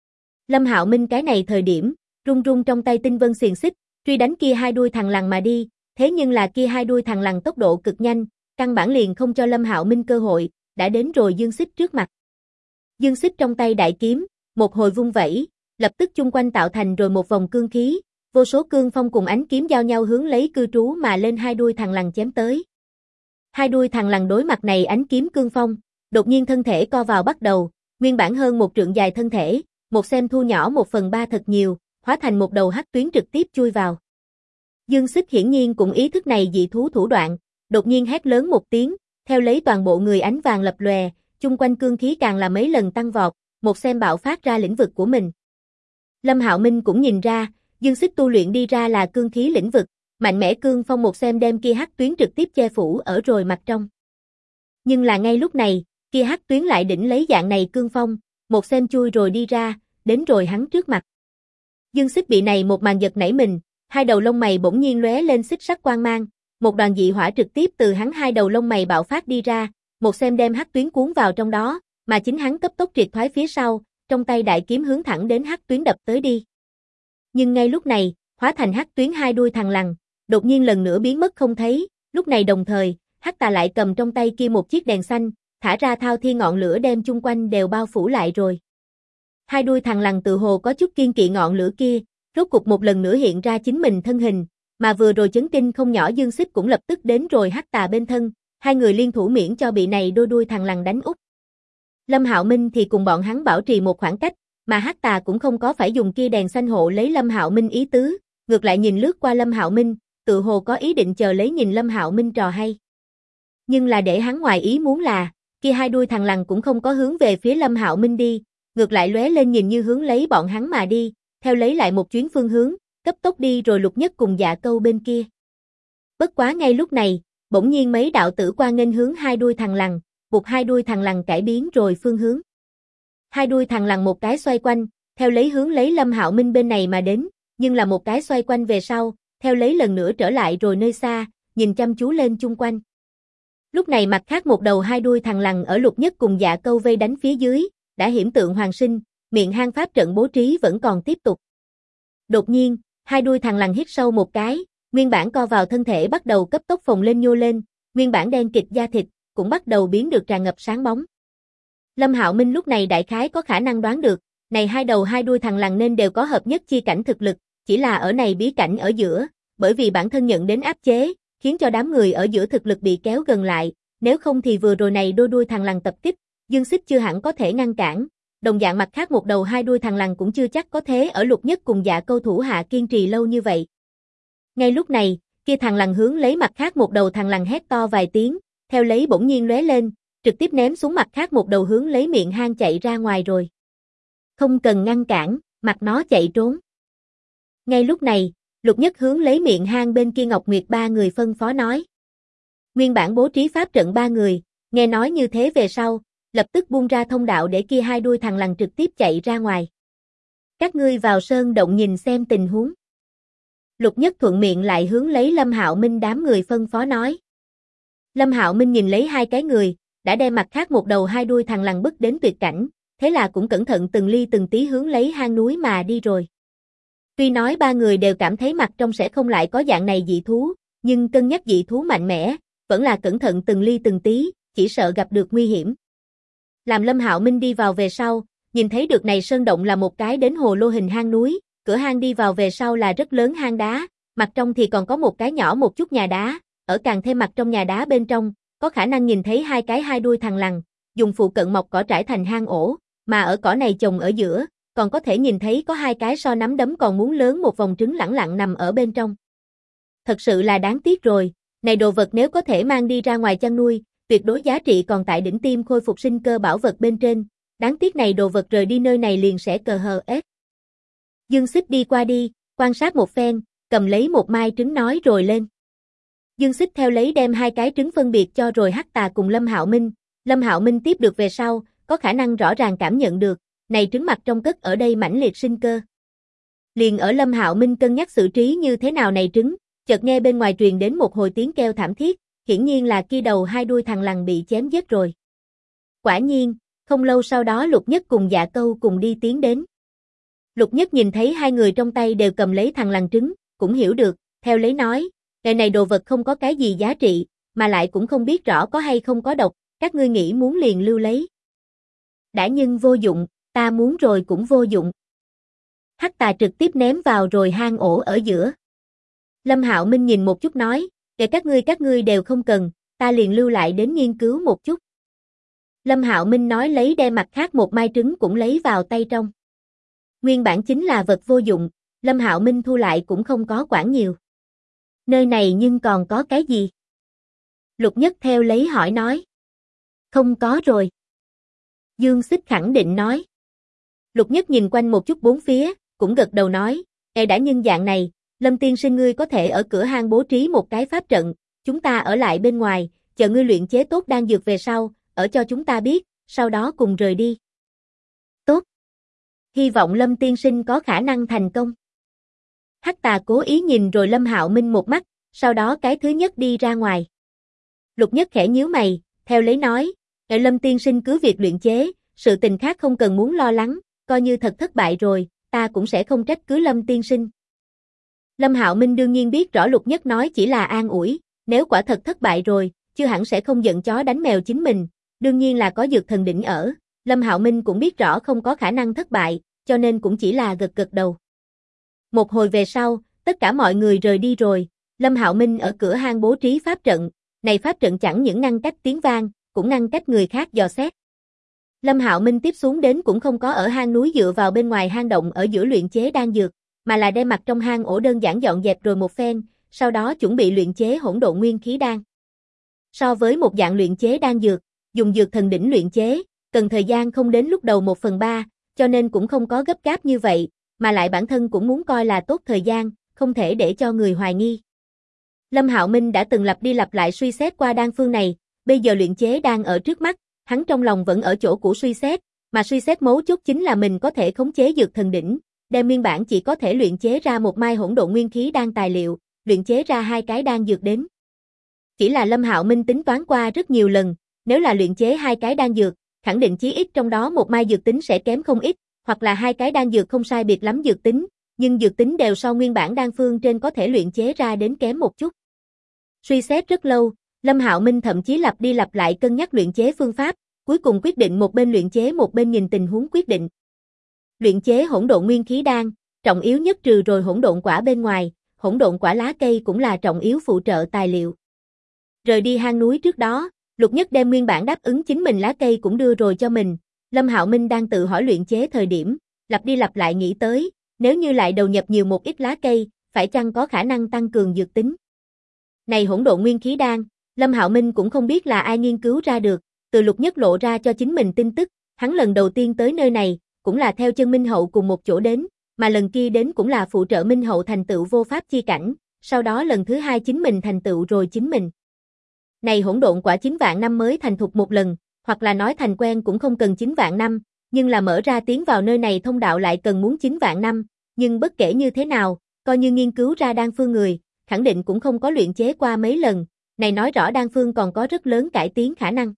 Speaker 1: Lâm Hạo Minh cái này thời điểm, run trong tay tinh vân xiềng xích, truy đánh kia hai đuôi thằn lằn mà đi, thế nhưng là kia hai đuôi thằn lằn tốc độ cực nhanh, căn bản liền không cho Lâm Hạo Minh cơ hội, đã đến rồi Dương Xích trước mặt. Dương Xích trong tay đại kiếm, một hồi vung vẩy, lập tức chung quanh tạo thành rồi một vòng cương khí, vô số cương phong cùng ánh kiếm giao nhau hướng lấy cư trú mà lên hai đuôi thằn lằn chém tới. Hai đuôi thằn lằn đối mặt này ánh kiếm cương phong, đột nhiên thân thể co vào bắt đầu, nguyên bản hơn một trượng dài thân thể, một xem thu nhỏ 1/3 thật nhiều, hóa thành một đầu hắc tuyến trực tiếp chui vào. Dương Xích hiển nhiên cũng ý thức này dị thú thủ đoạn, đột nhiên hét lớn một tiếng, theo lấy toàn bộ người ánh vàng lập lòe, chung quanh cương khí càng là mấy lần tăng vọt, một xem bạo phát ra lĩnh vực của mình. Lâm Hạo Minh cũng nhìn ra, Dương Xích tu luyện đi ra là cương khí lĩnh vực, mạnh mẽ cương phong một xem đem kia hắc tuyến trực tiếp che phủ ở rồi mặt trong. Nhưng là ngay lúc này, kia hắc tuyến lại đỉnh lấy dạng này cương phong, một xem chui rồi đi ra, đến rồi hắn trước mặt. Dương Xích bị này một màn giật nảy mình, hai đầu lông mày bỗng nhiên lóe lên xích sắc quang mang, một đoàn dị hỏa trực tiếp từ hắn hai đầu lông mày bạo phát đi ra, một xem đem hắc tuyến cuốn vào trong đó, mà chính hắn cấp tốc triệt thoái phía sau, trong tay đại kiếm hướng thẳng đến hắc tuyến đập tới đi. Nhưng ngay lúc này, hóa thành hắc tuyến hai đuôi thằn lằn, đột nhiên lần nữa biến mất không thấy, lúc này đồng thời, Hắc Tà lại cầm trong tay kia một chiếc đèn xanh, thả ra thao thiên ngọn lửa đem chung quanh đều bao phủ lại rồi. Hai đuôi thằn lằn tự hồ có chút kiên kỵ ngọn lửa kia, rốt cục một lần nữa hiện ra chính mình thân hình, mà vừa rồi chấn kinh không nhỏ Dương Xích cũng lập tức đến rồi Hắc Tà bên thân, hai người liên thủ miễn cho bị này đuôi thằn lằn đánh úp. Lâm Hạo Minh thì cùng bọn hắn bảo trì một khoảng cách, mà Hắc Tà cũng không có phải dùng kia đèn xanh hộ lấy Lâm Hạo Minh ý tứ, ngược lại nhìn lướt qua Lâm Hạo Minh, tự hồ có ý định chờ lấy nhìn Lâm Hạo Minh trò hay. Nhưng là để hắn ngoài ý muốn là, kia hai đuôi thằn lằn cũng không có hướng về phía Lâm Hạo Minh đi, ngược lại lóe lên nhìn như hướng lấy bọn hắn mà đi, theo lấy lại một chuyến phương hướng, cấp tốc đi rồi Lục Nhất cùng Dạ Câu bên kia. Bất quá ngay lúc này, bỗng nhiên mấy đạo tử quang nghênh hướng hai đuôi thằn lằn, buộc hai đuôi thằn lằn cải biến rồi phương hướng. Hai đuôi thằn lằn một cái xoay quanh, theo lấy hướng lấy Lâm Hạo Minh bên này mà đến, nhưng là một cái xoay quanh về sau, theo lấy lần nữa trở lại rồi nơi xa, nhìn chăm chú lên chung quanh. Lúc này mặt khác một đầu hai đuôi thằn lằn ở Lục Nhất cùng Dạ Câu vây đánh phía dưới, đã hiểm tượng hoàn sinh, miệng hang pháp trận bố trí vẫn còn tiếp tục. Đột nhiên, hai đuôi thằn lằn hít sâu một cái, nguyên bản co vào thân thể bắt đầu cấp tốc phồng lên nhô lên, nguyên bản đen kịt da thịt cũng bắt đầu biến được tràn ngập sáng bóng. Lâm Hạo Minh lúc này đại khái có khả năng đoán được, này hai đầu hai đuôi thằn lằn nên đều có hợp nhất chi cảnh thực lực, chỉ là ở này bí cảnh ở giữa, bởi vì bản thân nhận đến áp chế, khiến cho đám người ở giữa thực lực bị kéo gần lại, nếu không thì vừa rồi này đuôi thằn lằn tập kích, Dương Xích chưa hẳn có thể ngăn cản, đồng dạng mặt khác một đầu hai đuôi thằn lằn cũng chưa chắc có thế ở Lục Nhất cùng Dạ Câu thủ hạ kiên trì lâu như vậy. Ngay lúc này, kia thằn lằn hướng lấy mặt khác một đầu thằn lằn hét to vài tiếng, theo lấy bỗng nhiên lóe lên, trực tiếp ném xuống mặt khác một đầu hướng lấy miệng hang chạy ra ngoài rồi. Không cần ngăn cản, mặc nó chạy trốn. Ngay lúc này, Lục Nhất hướng lấy miệng hang bên kia Ngọc Nguyệt ba người phân phó nói. Nguyên bản bố trí pháp trận ba người, nghe nói như thế về sau, lập tức buông ra thông đạo để kia hai đuôi thằn lằn trực tiếp chạy ra ngoài. Các ngươi vào sơn động nhìn xem tình huống. Lục Nhất thuận miệng lại hướng lấy Lâm Hạo Minh đám người phân phó nói. Lâm Hạo Minh nhìn lấy hai cái người, đã đem mặt khác một đầu hai đuôi thằn lằn bức đến tuyệt cảnh, thế là cũng cẩn thận từng ly từng tí hướng lấy hang núi mà đi rồi. Tuy nói ba người đều cảm thấy mặt trong sẽ không lại có dạng này dị thú, nhưng cân nhắc dị thú mạnh mẽ, vẫn là cẩn thận từng ly từng tí, chỉ sợ gặp được nguy hiểm. Làm Lâm Hạo Minh đi vào về sau, nhìn thấy được này sơn động là một cái đến hồ lô hình hang núi, cửa hang đi vào về sau là rất lớn hang đá, mặt trong thì còn có một cái nhỏ một chút nhà đá, ở càng thêm mặt trong nhà đá bên trong, có khả năng nhìn thấy hai cái hai đuôi thằn lằn, dùng phụ cận mọc cỏ trải thành hang ổ, mà ở cỏ này trồng ở giữa, còn có thể nhìn thấy có hai cái so nắm đấm còn muốn lớn một vòng trứng lẳng lặng nằm ở bên trong. Thật sự là đáng tiếc rồi, này đồ vật nếu có thể mang đi ra ngoài chăn nuôi, tuyệt đối giá trị còn tại đỉnh tiêm khôi phục sinh cơ bảo vật bên trên, đáng tiếc này đồ vật rời đi nơi này liền sẽ cờ hờ ết. Dương Xích đi qua đi, quan sát một phen, cầm lấy một mai trứng nói rồi lên. Dương Xích theo lấy đem hai cái trứng phân biệt cho rồi Hắc Tà cùng Lâm Hạo Minh. Lâm Hạo Minh tiếp được về sau, có khả năng rõ ràng cảm nhận được, này trứng mặt trong cất ở đây mãnh liệt sinh cơ. Liền ở Lâm Hạo Minh cân nhắc xử trí như thế nào này trứng, chợt nghe bên ngoài truyền đến một hồi tiếng kêu thảm thiết, hiển nhiên là kia đầu hai đuôi thằn lằn bị chém giết rồi. Quả nhiên, không lâu sau đó Lục Nhất cùng Dạ Câu cùng đi tiến đến. Lục Nhất nhìn thấy hai người trong tay đều cầm lấy thằn lằn trứng, cũng hiểu được, theo lấy nói, cái này đồ vật không có cái gì giá trị, mà lại cũng không biết rõ có hay không có độc, các ngươi nghĩ muốn liền lưu lấy. Đã nhưng vô dụng, ta muốn rồi cũng vô dụng. Hắc Tà trực tiếp ném vào rồi hang ổ ở giữa. Lâm Hạo Minh nhìn một chút nói, để các ngươi đều không cần, ta liền lưu lại đến nghiên cứu một chút. Lâm Hạo Minh nói lấy đem mặt khác một mai trứng cũng lấy vào tay trong. Nguyên bản chính là vật vô dụng, Lâm Hạo Minh thu lại cũng không có quản nhiều. Nơi này nhưng còn có cái gì? Lục Nhất theo lấy hỏi nói. Không có rồi. Dương Xích khẳng định nói. Lục Nhất nhìn quanh một chút bốn phía, cũng gật đầu nói, đã nhân dạng này, Lâm tiên sinh ngươi có thể ở cửa hang bố trí một cái pháp trận, chúng ta ở lại bên ngoài, chờ ngươi luyện chế tốt đan dược về sau, ở cho chúng ta biết, sau đó cùng rời đi. Tốt. Hy vọng Lâm tiên sinh có khả năng thành công. Hắc Tà cố ý nhìn rồi Lâm Hạo Minh một mắt, sau đó cái thứ nhất đi ra ngoài. Lục Nhất khẽ nhíu mày, theo lấy nói, Lâm tiên sinh cứ việc luyện chế, sự tình khác không cần muốn lo lắng, coi như thật thất bại rồi, ta cũng sẽ không trách cứ Lâm tiên sinh. Lâm Hạo Minh đương nhiên biết rõ Lục Nhất nói chỉ là an ủi, nếu quả thật thất bại rồi, chưa hẳn sẽ không giận chó đánh mèo chính mình, đương nhiên là có dược thần đỉnh ở, Lâm Hạo Minh cũng biết rõ không có khả năng thất bại, cho nên cũng chỉ là gật gật đầu. Một hồi về sau, tất cả mọi người rời đi rồi, Lâm Hạo Minh ở cửa hang bố trí pháp trận, này pháp trận chẳng những ngăn cách tiếng vang, cũng ngăn cách người khác dò xét. Lâm Hạo Minh tiếp xuống đến cũng không có ở hang núi dựa vào bên ngoài hang động ở giữa luyện chế đan dược, mà là đem mặt trong hang ổ đơn giản dọn dẹp rồi một phen, sau đó chuẩn bị luyện chế hỗn độn nguyên khí đan. So với một dạng luyện chế đan dược, dùng dược thần đỉnh luyện chế, cần thời gian không đến lúc đầu 1/3, cho nên cũng không có gấp gáp như vậy, mà lại bản thân cũng muốn coi là tốt thời gian, không thể để cho người hoài nghi. Lâm Hạo Minh đã từng lặp đi lặp lại suy xét qua đan phương này, bây giờ luyện chế đang ở trước mắt, hắn trong lòng vẫn ở chỗ cũ suy xét, mà suy xét mấu chốt chính là mình có thể khống chế dược thần đỉnh, đem nguyên bản chỉ có thể luyện chế ra một mai hỗn độn nguyên khí đan tài liệu, luyện chế ra 2 cái đan dược đến. Chỉ là Lâm Hạo Minh tính toán qua rất nhiều lần, nếu là luyện chế 2 cái đan dược, khẳng định chí ít trong đó một mai dược tính sẽ kém không ít, hoặc là 2 cái đan dược không sai biệt lắm dược tính, nhưng dược tính đều so nguyên bản đan phương trên có thể luyện chế ra đến kém một chút. Suy xét rất lâu, Lâm Hạo Minh thậm chí lặp đi lặp lại cân nhắc luyện chế phương pháp, cuối cùng quyết định một bên luyện chế một bên nhìn tình huống quyết định. Luyện chế hỗn độn nguyên khí đan, trọng yếu nhất trừ rồi hỗn độn quả bên ngoài, hỗn độn quả lá cây cũng là trọng yếu phụ trợ tài liệu. Rời đi hang núi trước đó, Lục Nhất đem nguyên bản đáp ứng chính mình lá cây cũng đưa rồi cho mình. Lâm Hạo Minh đang tự hỏi luyện chế thời điểm, lặp đi lặp lại nghĩ tới, nếu như lại đầu nhập nhiều một ít lá cây, phải chăng có khả năng tăng cường dược tính. Này hỗn độn nguyên khí đan, Lâm Hạo Minh cũng không biết là ai nghiên cứu ra được, từ Lục Nhất lộ ra cho chính mình tin tức, hắn lần đầu tiên tới nơi này, cũng là theo chân Minh Hậu cùng một chỗ đến, mà lần kia đến cũng là phụ trợ Minh Hậu thành tựu vô pháp chi cảnh, sau đó lần thứ 2 chính mình thành tựu rồi chính mình. Này hỗn độn quả 9 vạn năm mới thành thục một lần, hoặc là nói thành quen cũng không cần 9 vạn năm, nhưng là mở ra tiến vào nơi này thông đạo lại cần muốn 9 vạn năm, nhưng bất kể như thế nào, coi như nghiên cứu ra đan phương người, khẳng định cũng không có luyện chế qua mấy lần, này nói rõ đan phương còn có rất lớn cải tiến khả năng.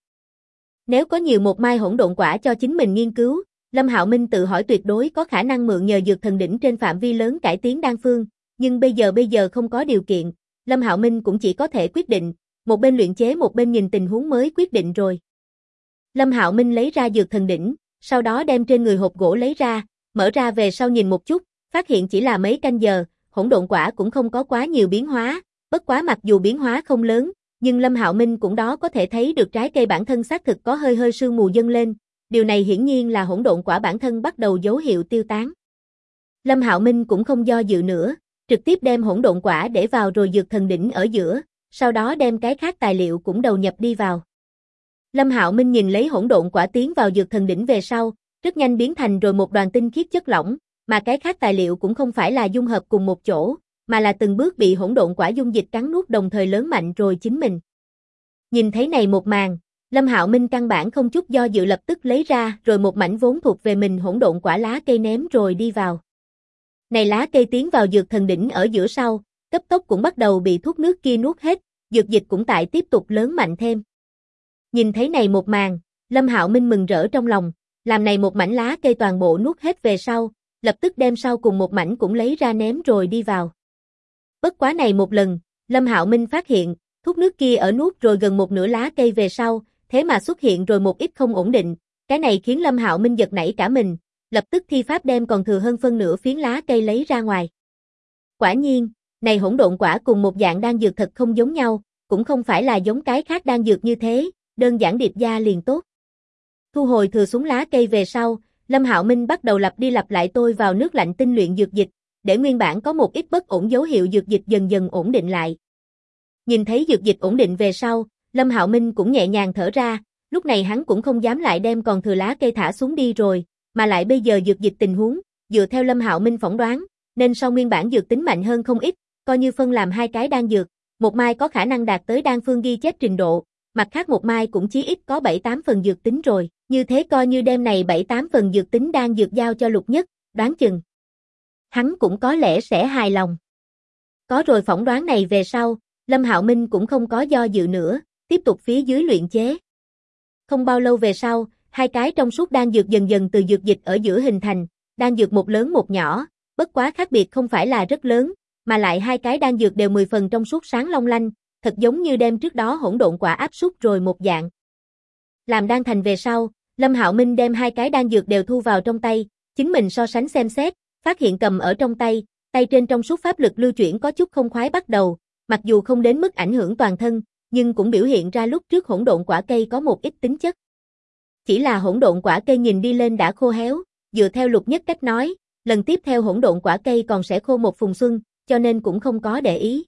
Speaker 1: Nếu có nhiều một mai hỗn độn quả cho chính mình nghiên cứu, Lâm Hạo Minh tự hỏi tuyệt đối có khả năng mượn nhờ dược thần đỉnh trên phạm vi lớn cải tiến đan phương, nhưng bây giờ không có điều kiện, Lâm Hạo Minh cũng chỉ có thể quyết định, một bên luyện chế một bên nhìn tình huống mới quyết định rồi. Lâm Hạo Minh lấy ra dược thần đỉnh, sau đó đem trên người hộp gỗ lấy ra, mở ra về sau nhìn một chút, phát hiện chỉ là mấy canh giờ, hỗn độn quả cũng không có quá nhiều biến hóa, bất quá mặc dù biến hóa không lớn, nhưng Lâm Hạo Minh cũng đó có thể thấy được trái cây bản thân xác thực có hơi sương mù dâng lên, điều này hiển nhiên là hỗn độn quả bản thân bắt đầu dấu hiệu tiêu tán. Lâm Hạo Minh cũng không do dự nữa, trực tiếp đem hỗn độn quả để vào rồi dược thần đỉnh ở giữa, sau đó đem cái khác tài liệu cũng đầu nhập đi vào. Lâm Hạo Minh nhìn lấy hỗn độn quả tiến vào dược thần đỉnh về sau, rất nhanh biến thành rồi một đoàn tinh khiết chất lỏng, mà cái khác tài liệu cũng không phải là dung hợp cùng một chỗ, mà là từng bước bị hỗn độn quả dung dịch cắn nuốt đồng thời lớn mạnh rồi chính mình. Nhìn thấy này một màn, Lâm Hạo Minh căn bản không chút do dự lập tức lấy ra rồi một mảnh vốn thuộc về mình hỗn độn quả lá cây ném rồi đi vào. Này lá cây tiến vào dược thần đỉnh ở giữa sau, cấp tốc cũng bắt đầu bị thuốc nước kia nuốt hết, dược dịch cũng tại tiếp tục lớn mạnh thêm. Nhìn thấy này một màn, Lâm Hạo Minh mừng rỡ trong lòng, làm này một mảnh lá cây toàn bộ nuốt hết về sau, lập tức đem sau cùng một mảnh cũng lấy ra ném rồi đi vào. Bất quá này một lần, Lâm Hạo Minh phát hiện, thuốc nước kia ở nuốt rồi gần một nửa lá cây về sau, thế mà xuất hiện rồi một ít không ổn định, cái này khiến Lâm Hạo Minh giật nảy cả mình, lập tức thi pháp đem còn thừa hơn phân nửa phiến lá cây lấy ra ngoài. Quả nhiên, này hỗn độn quả cùng một dạng đan dược thật không giống nhau, cũng không phải là giống cái khác đan dược như thế, đơn giản điệp gia liền tốt. Thu hồi thừa xuống lá cây về sau, Lâm Hạo Minh bắt đầu lặp đi lặp lại tôi vào nước lạnh tinh luyện dược dịch, để nguyên bản có một ít bất ổn dấu hiệu dược dịch dần dần ổn định lại. Nhìn thấy dược dịch ổn định về sau, Lâm Hạo Minh cũng nhẹ nhàng thở ra, lúc này hắn cũng không dám lại đem còn thừa lá cây thả xuống đi rồi, mà lại bây giờ dược dịch tình huống, dựa theo Lâm Hạo Minh phỏng đoán, nên so nguyên bản dược tính mạnh hơn không ít, coi như phân làm 2 cái đan dược, một mai có khả năng đạt tới đan phương ghi chép trình độ, mặt khác một mai cũng chí ít có 7-8 phần dược tính rồi, như thế coi như đem này 7-8 phần dược tính đan dược giao cho Lục Nhất, đoán chừng hắn cũng có lẽ sẽ hài lòng. Có rồi phỏng đoán này về sau, Lâm Hạo Minh cũng không có do dự nữa, tiếp tục phía dưới luyện chế. Không bao lâu về sau, 2 cái trong suốt đan dược dần dần từ dược dịch ở giữa hình thành, đan dược một lớn một nhỏ, bất quá khác biệt không phải là rất lớn, mà lại 2 cái đan dược đều 10 phần trong suốt sáng long lanh, thật giống như đem trước đó hỗn độn quả áp suất rồi một dạng. Làm đan thành về sau, Lâm Hạo Minh đem hai cái đan dược đều thu vào trong tay, chính mình so sánh xem xét, phát hiện cầm ở trong tay, tay trên trong suốt pháp lực lưu chuyển có chút không khoái bắt đầu, mặc dù không đến mức ảnh hưởng toàn thân, nhưng cũng biểu hiện ra lúc trước hỗn độn quả cây có một ít tính chất. Chỉ là hỗn độn quả cây nhìn đi lên đã khô héo, dựa theo Lục Nhất cách nói, lần tiếp theo hỗn độn quả cây còn sẽ khô một phùng xuân, cho nên cũng không có để ý.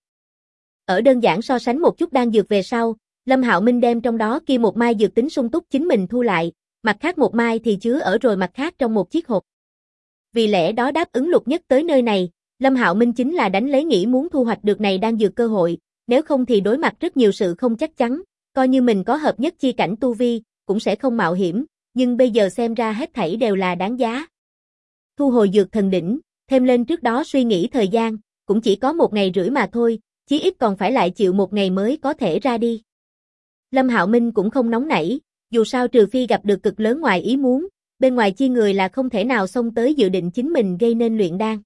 Speaker 1: Ở đơn giản so sánh một chút đan dược về sau, Lâm Hạo Minh đem trong đó kia một mai dược tính sung túc chính mình thu lại, mặt khác một mai thì chứa ở rồi mặt khác trong một chiếc hộp. Vì lẽ đó đáp ứng Lục Nhất tới nơi này, Lâm Hạo Minh chính là đánh lấy nghĩ muốn thu hoạch được này đan dược cơ hội, nếu không thì đối mặt rất nhiều sự không chắc chắn, coi như mình có hợp nhất chi cảnh tu vi, cũng sẽ không mạo hiểm, nhưng bây giờ xem ra hết thảy đều là đáng giá. Thu hồi dược thần đỉnh, thêm lên trước đó suy nghĩ thời gian, cũng chỉ có 1 ngày rưỡi mà thôi, chí ít còn phải lại chịu 1 ngày mới có thể ra đi. Lâm Hạo Minh cũng không nóng nảy, dù sao trừ phi gặp được cực lớn ngoài ý muốn, bên ngoài chi người là không thể nào xông tới dự định chính mình gây nên luyện đan.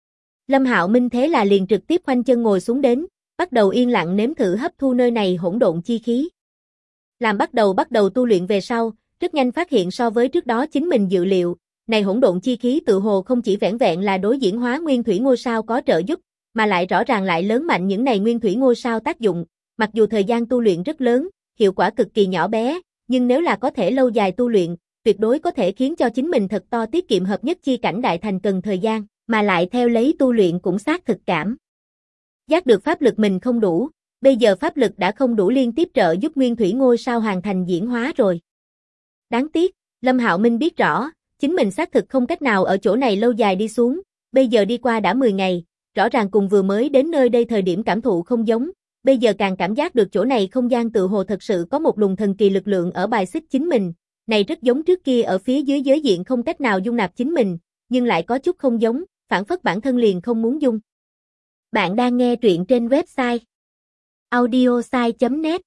Speaker 1: Lâm Hạo Minh thế là liền trực tiếp khoanh chân ngồi xuống đến, bắt đầu yên lặng nếm thử hấp thu nơi này hỗn độn chi khí. Làm bắt đầu tu luyện về sau, rất nhanh phát hiện so với trước đó chính mình dự liệu, này hỗn độn chi khí tự hồ không chỉ vẻn vẹn là đối diễn hóa nguyên thủy ngôi sao có trợ giúp, mà lại rõ ràng lại lớn mạnh những này nguyên thủy ngôi sao tác dụng, mặc dù thời gian tu luyện rất lớn, hiệu quả cực kỳ nhỏ bé, nhưng nếu là có thể lâu dài tu luyện, tuyệt đối có thể khiến cho chính mình thật to tiết kiệm hợp nhất chi cảnh đại thành cần thời gian, mà lại theo lấy tu luyện cũng xác thực cảm. Giác được pháp lực mình không đủ, bây giờ pháp lực đã không đủ liên tiếp trợ giúp nguyên thủy ngôi sao hoàn thành diễn hóa rồi. Đáng tiếc, Lâm Hạo Minh biết rõ, chính mình xác thực không cách nào ở chỗ này lâu dài đi xuống, bây giờ đi qua đã 10 ngày, rõ ràng cùng vừa mới đến nơi đây thời điểm cảm thụ không giống, bây giờ càng cảm giác được chỗ này không gian tự hồ thật sự có một luồng thần kỳ lực lượng ở bài xích chính mình, này rất giống trước kia ở phía dưới giới diện không cách nào dung nạp chính mình, nhưng lại có chút không giống, phản phất bản thân liền không muốn dung. Bạn đang nghe truyện trên website audiosai.net.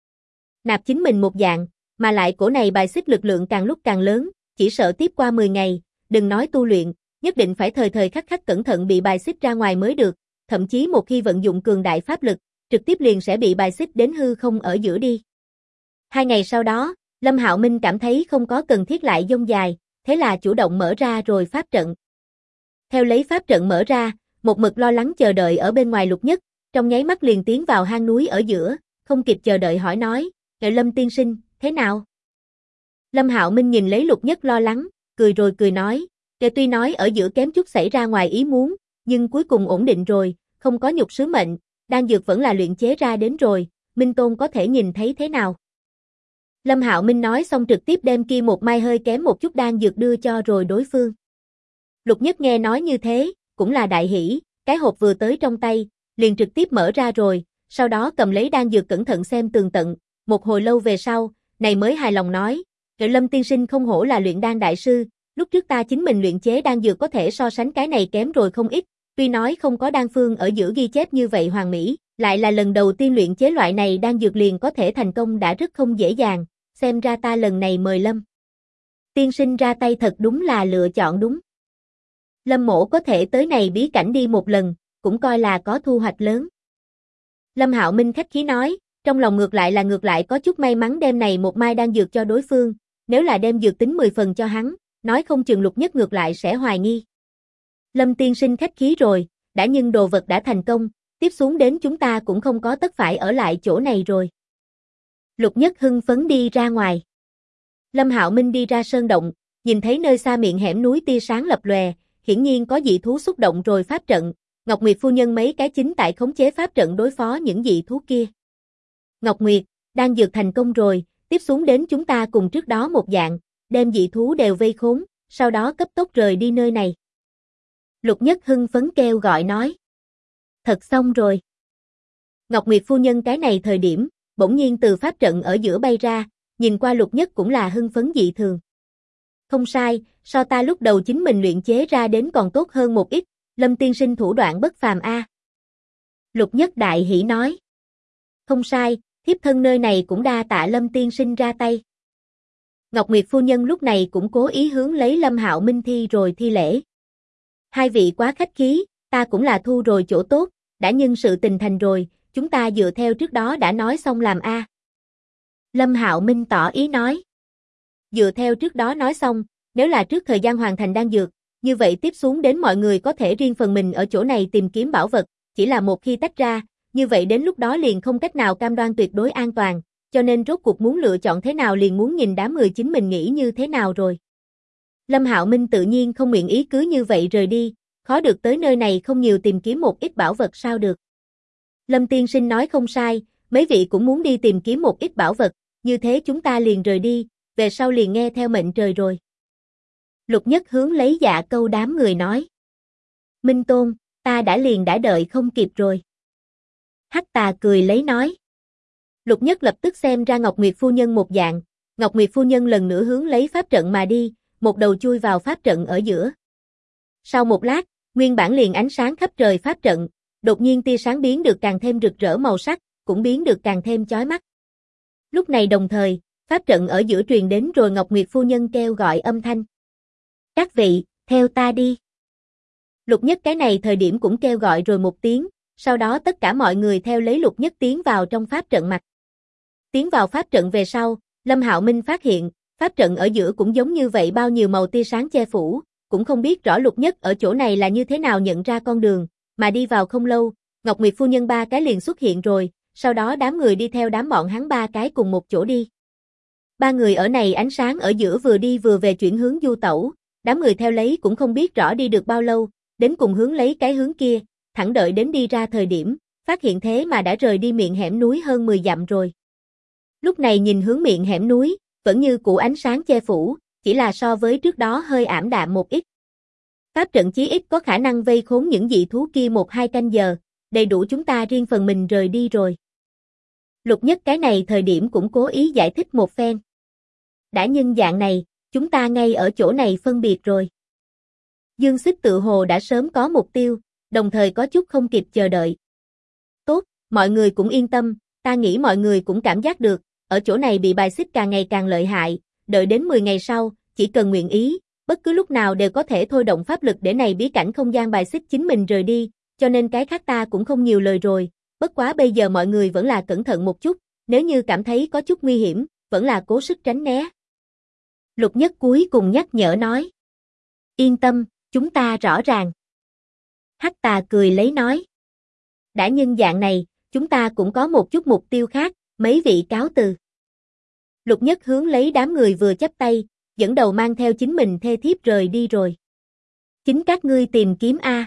Speaker 1: Nạp chính mình một dạng, mà lại cổ này bài xích lực lượng càng lúc càng lớn, chỉ sợ tiếp qua 10 ngày, đừng nói tu luyện, nhất định phải thời thời khắc khắc cẩn thận bị bài xích ra ngoài mới được, thậm chí một khi vận dụng cường đại pháp lực, trực tiếp liền sẽ bị bài xích đến hư không ở giữa đi. 2 ngày sau đó, Lâm Hạo Minh cảm thấy không có cần thiết lại dông dài, thế là chủ động mở ra rồi pháp trận. Theo lấy pháp trận mở ra, một mực lo lắng chờ đợi ở bên ngoài Lục Nhất, trong nháy mắt liền tiến vào hang núi ở giữa, không kịp chờ đợi hỏi nói, Lâm tiên sinh, thế nào? Lâm Hạo Minh nhìn lấy Lục Nhất lo lắng, cười rồi cười nói, tuy nói ở giữa kém chút xảy ra ngoài ý muốn, nhưng cuối cùng ổn định rồi, không có nhục sứ mệnh, đan dược vẫn là luyện chế ra đến rồi, Minh Tôn có thể nhìn thấy thế nào? Lâm Hạo Minh nói xong trực tiếp đem kia một mai hơi kém một chút đan dược đưa cho rồi đối phương. Lục Nhất nghe nói như thế, cũng là đại hỉ, cái hộp vừa tới trong tay, liền trực tiếp mở ra rồi, sau đó cầm lấy đan dược cẩn thận xem tường tận, một hồi lâu về sau, này mới hài lòng nói, Lâm tiên sinh không hổ là luyện đan đại sư, lúc trước ta chính mình luyện chế đan dược có thể so sánh cái này kém rồi không ít, tuy nói không có đan phương ở giữa ghi chép như vậy hoàn mỹ, lại là lần đầu tiên luyện chế loại này đan dược liền có thể thành công đã rất không dễ dàng, xem ra ta lần này mời Lâm tiên sinh ra tay thật đúng là lựa chọn đúng. Lâm mỗ có thể tới này bí cảnh đi một lần, cũng coi là có thu hoạch lớn. Lâm Hạo Minh khách khí nói, trong lòng ngược lại có chút may mắn đem này một mai đan dược cho đối phương, nếu là đem dược tính 10 phần cho hắn, nói không chừng Lục Nhất ngược lại sẽ hoài nghi. Lâm tiên sinh khách khí rồi, đã nhưng đồ vật đã thành công, tiếp xuống đến chúng ta cũng không có tất phải ở lại chỗ này rồi. Lục Nhất hưng phấn đi ra ngoài. Lâm Hạo Minh đi ra sơn động, nhìn thấy nơi xa miệng hẻm núi tia sáng lập lòe, hiển nhiên có dị thú xúc động rồi pháp trận, Ngọc Nguyệt phu nhân mấy cái chính tại khống chế pháp trận đối phó những dị thú kia. Ngọc Nguyệt, đang dược thành công rồi, tiếp xuống đến chúng ta cùng trước đó một dạng, đem dị thú đều vây khốn, sau đó cấp tốc rời đi nơi này. Lục Nhất hưng phấn kêu gọi nói. Thật xong rồi. Ngọc Nguyệt phu nhân cái này thời điểm, bỗng nhiên từ pháp trận ở giữa bay ra, nhìn qua Lục Nhất cũng là hưng phấn dị thường. Không sai, so ta lúc đầu chính mình luyện chế ra đến còn tốt hơn một ít, Lâm tiên sinh thủ đoạn bất phàm a. Lục Nhất đại hỉ nói. Không sai, thiếp thân nơi này cũng đa tạ Lâm tiên sinh ra tay. Ngọc Nguyệt phu nhân lúc này cũng cố ý hướng lấy Lâm Hạo Minh thi rồi thi lễ. Hai vị quá khách khí, ta cũng là thu rồi chỗ tốt, đã nhân sự tình thành rồi, chúng ta dựa theo trước đó đã nói xong làm a. Lâm Hạo Minh tỏ ý nói. Dựa theo trước đó nói xong, nếu là trước thời gian hoàn thành đan dược, như vậy tiếp xuống đến mọi người có thể riêng phần mình ở chỗ này tìm kiếm bảo vật, chỉ là một khi tách ra, như vậy đến lúc đó liền không cách nào cam đoan tuyệt đối an toàn, cho nên rốt cuộc muốn lựa chọn thế nào liền muốn nhìn đám người chính mình nghĩ như thế nào rồi. Lâm Hạo Minh tự nhiên không nguyện ý cứ như vậy rời đi, khó được tới nơi này không nhiều tìm kiếm một ít bảo vật sao được. Lâm tiên sinh nói không sai, mấy vị cũng muốn đi tìm kiếm một ít bảo vật, như thế chúng ta liền rời đi, về sau liền nghe theo mệnh trời rồi. Lục Nhất hướng lấy Dạ Câu đám người nói. Minh Tôn, ta đã đợi không kịp rồi. Hắc Tà cười lấy nói. Lục Nhất lập tức xem ra Ngọc Nguyệt phu nhân một dạng, Ngọc Nguyệt phu nhân lần nữa hướng lấy pháp trận mà đi, một đầu chui vào pháp trận ở giữa. Sau một lát, nguyên bản liền ánh sáng khắp trời pháp trận, đột nhiên tia sáng biến được càng thêm rực rỡ màu sắc, cũng biến được càng thêm chói mắt. Lúc này đồng thời, pháp trận ở giữa truyền đến rồi Ngọc Nguyệt phu nhân kêu gọi âm thanh. Các vị, theo ta đi. Lục Nhất cái này thời điểm cũng kêu gọi rồi một tiếng, sau đó tất cả mọi người theo lấy Lục Nhất tiến vào trong pháp trận mặt. Tiến vào pháp trận về sau, Lâm Hạo Minh phát hiện, pháp trận ở giữa cũng giống như vậy bao nhiêu màu tia sáng che phủ, cũng không biết rõ Lục Nhất ở chỗ này là như thế nào nhận ra con đường, mà đi vào không lâu, Ngọc Nguyệt phu nhân ba cái liền xuất hiện rồi, sau đó đám người đi theo đám bọn hắn ba cái cùng một chỗ đi. Ba người ở này ánh sáng ở giữa vừa đi vừa về chuyển hướng du tẩu, đám người theo lấy cũng không biết rõ đi được bao lâu, đến cùng hướng lấy cái hướng kia, thẳng đợi đến đi ra thời điểm, phát hiện thế mà đã rời đi miệng hẻm núi hơn 10 dặm rồi. Lúc này nhìn hướng miệng hẻm núi, vẫn như cũ ánh sáng che phủ, chỉ là so với trước đó hơi ảm đạm một ít. Pháp trận chí ít có khả năng vây khốn những dị thú kia 1-2 canh giờ, đầy đủ chúng ta riêng phần mình rời đi rồi. Lục Nhất cái này thời điểm cũng cố ý giải thích một phen. Đã nhân dạng này, chúng ta ngay ở chỗ này phân biệt rồi. Dương Xích tự hồ đã sớm có mục tiêu, đồng thời có chút không kịp chờ đợi. Tốt, mọi người cũng yên tâm, ta nghĩ mọi người cũng cảm giác được, ở chỗ này bị bài xích càng ngày càng lợi hại, đợi đến 10 ngày sau, chỉ cần nguyện ý, bất cứ lúc nào đều có thể thôi động pháp lực để này bí cảnh không gian bài xích chính mình rời đi, cho nên cái khác ta cũng không nhiều lời rồi, bất quá bây giờ mọi người vẫn là cẩn thận một chút, nếu như cảm thấy có chút nguy hiểm, vẫn là cố sức tránh né. Lục Nhất cuối cùng nhắc nhở nói. Yên tâm, chúng ta rõ ràng. Hắc Tà cười lấy nói. Đã nhân dạng này, chúng ta cũng có một chút mục tiêu khác, mấy vị cáo từ. Lục Nhất hướng lấy đám người vừa chắp tay, dẫn đầu mang theo chính mình thê thiếp rời đi rồi. Chính các ngươi tìm kiếm A.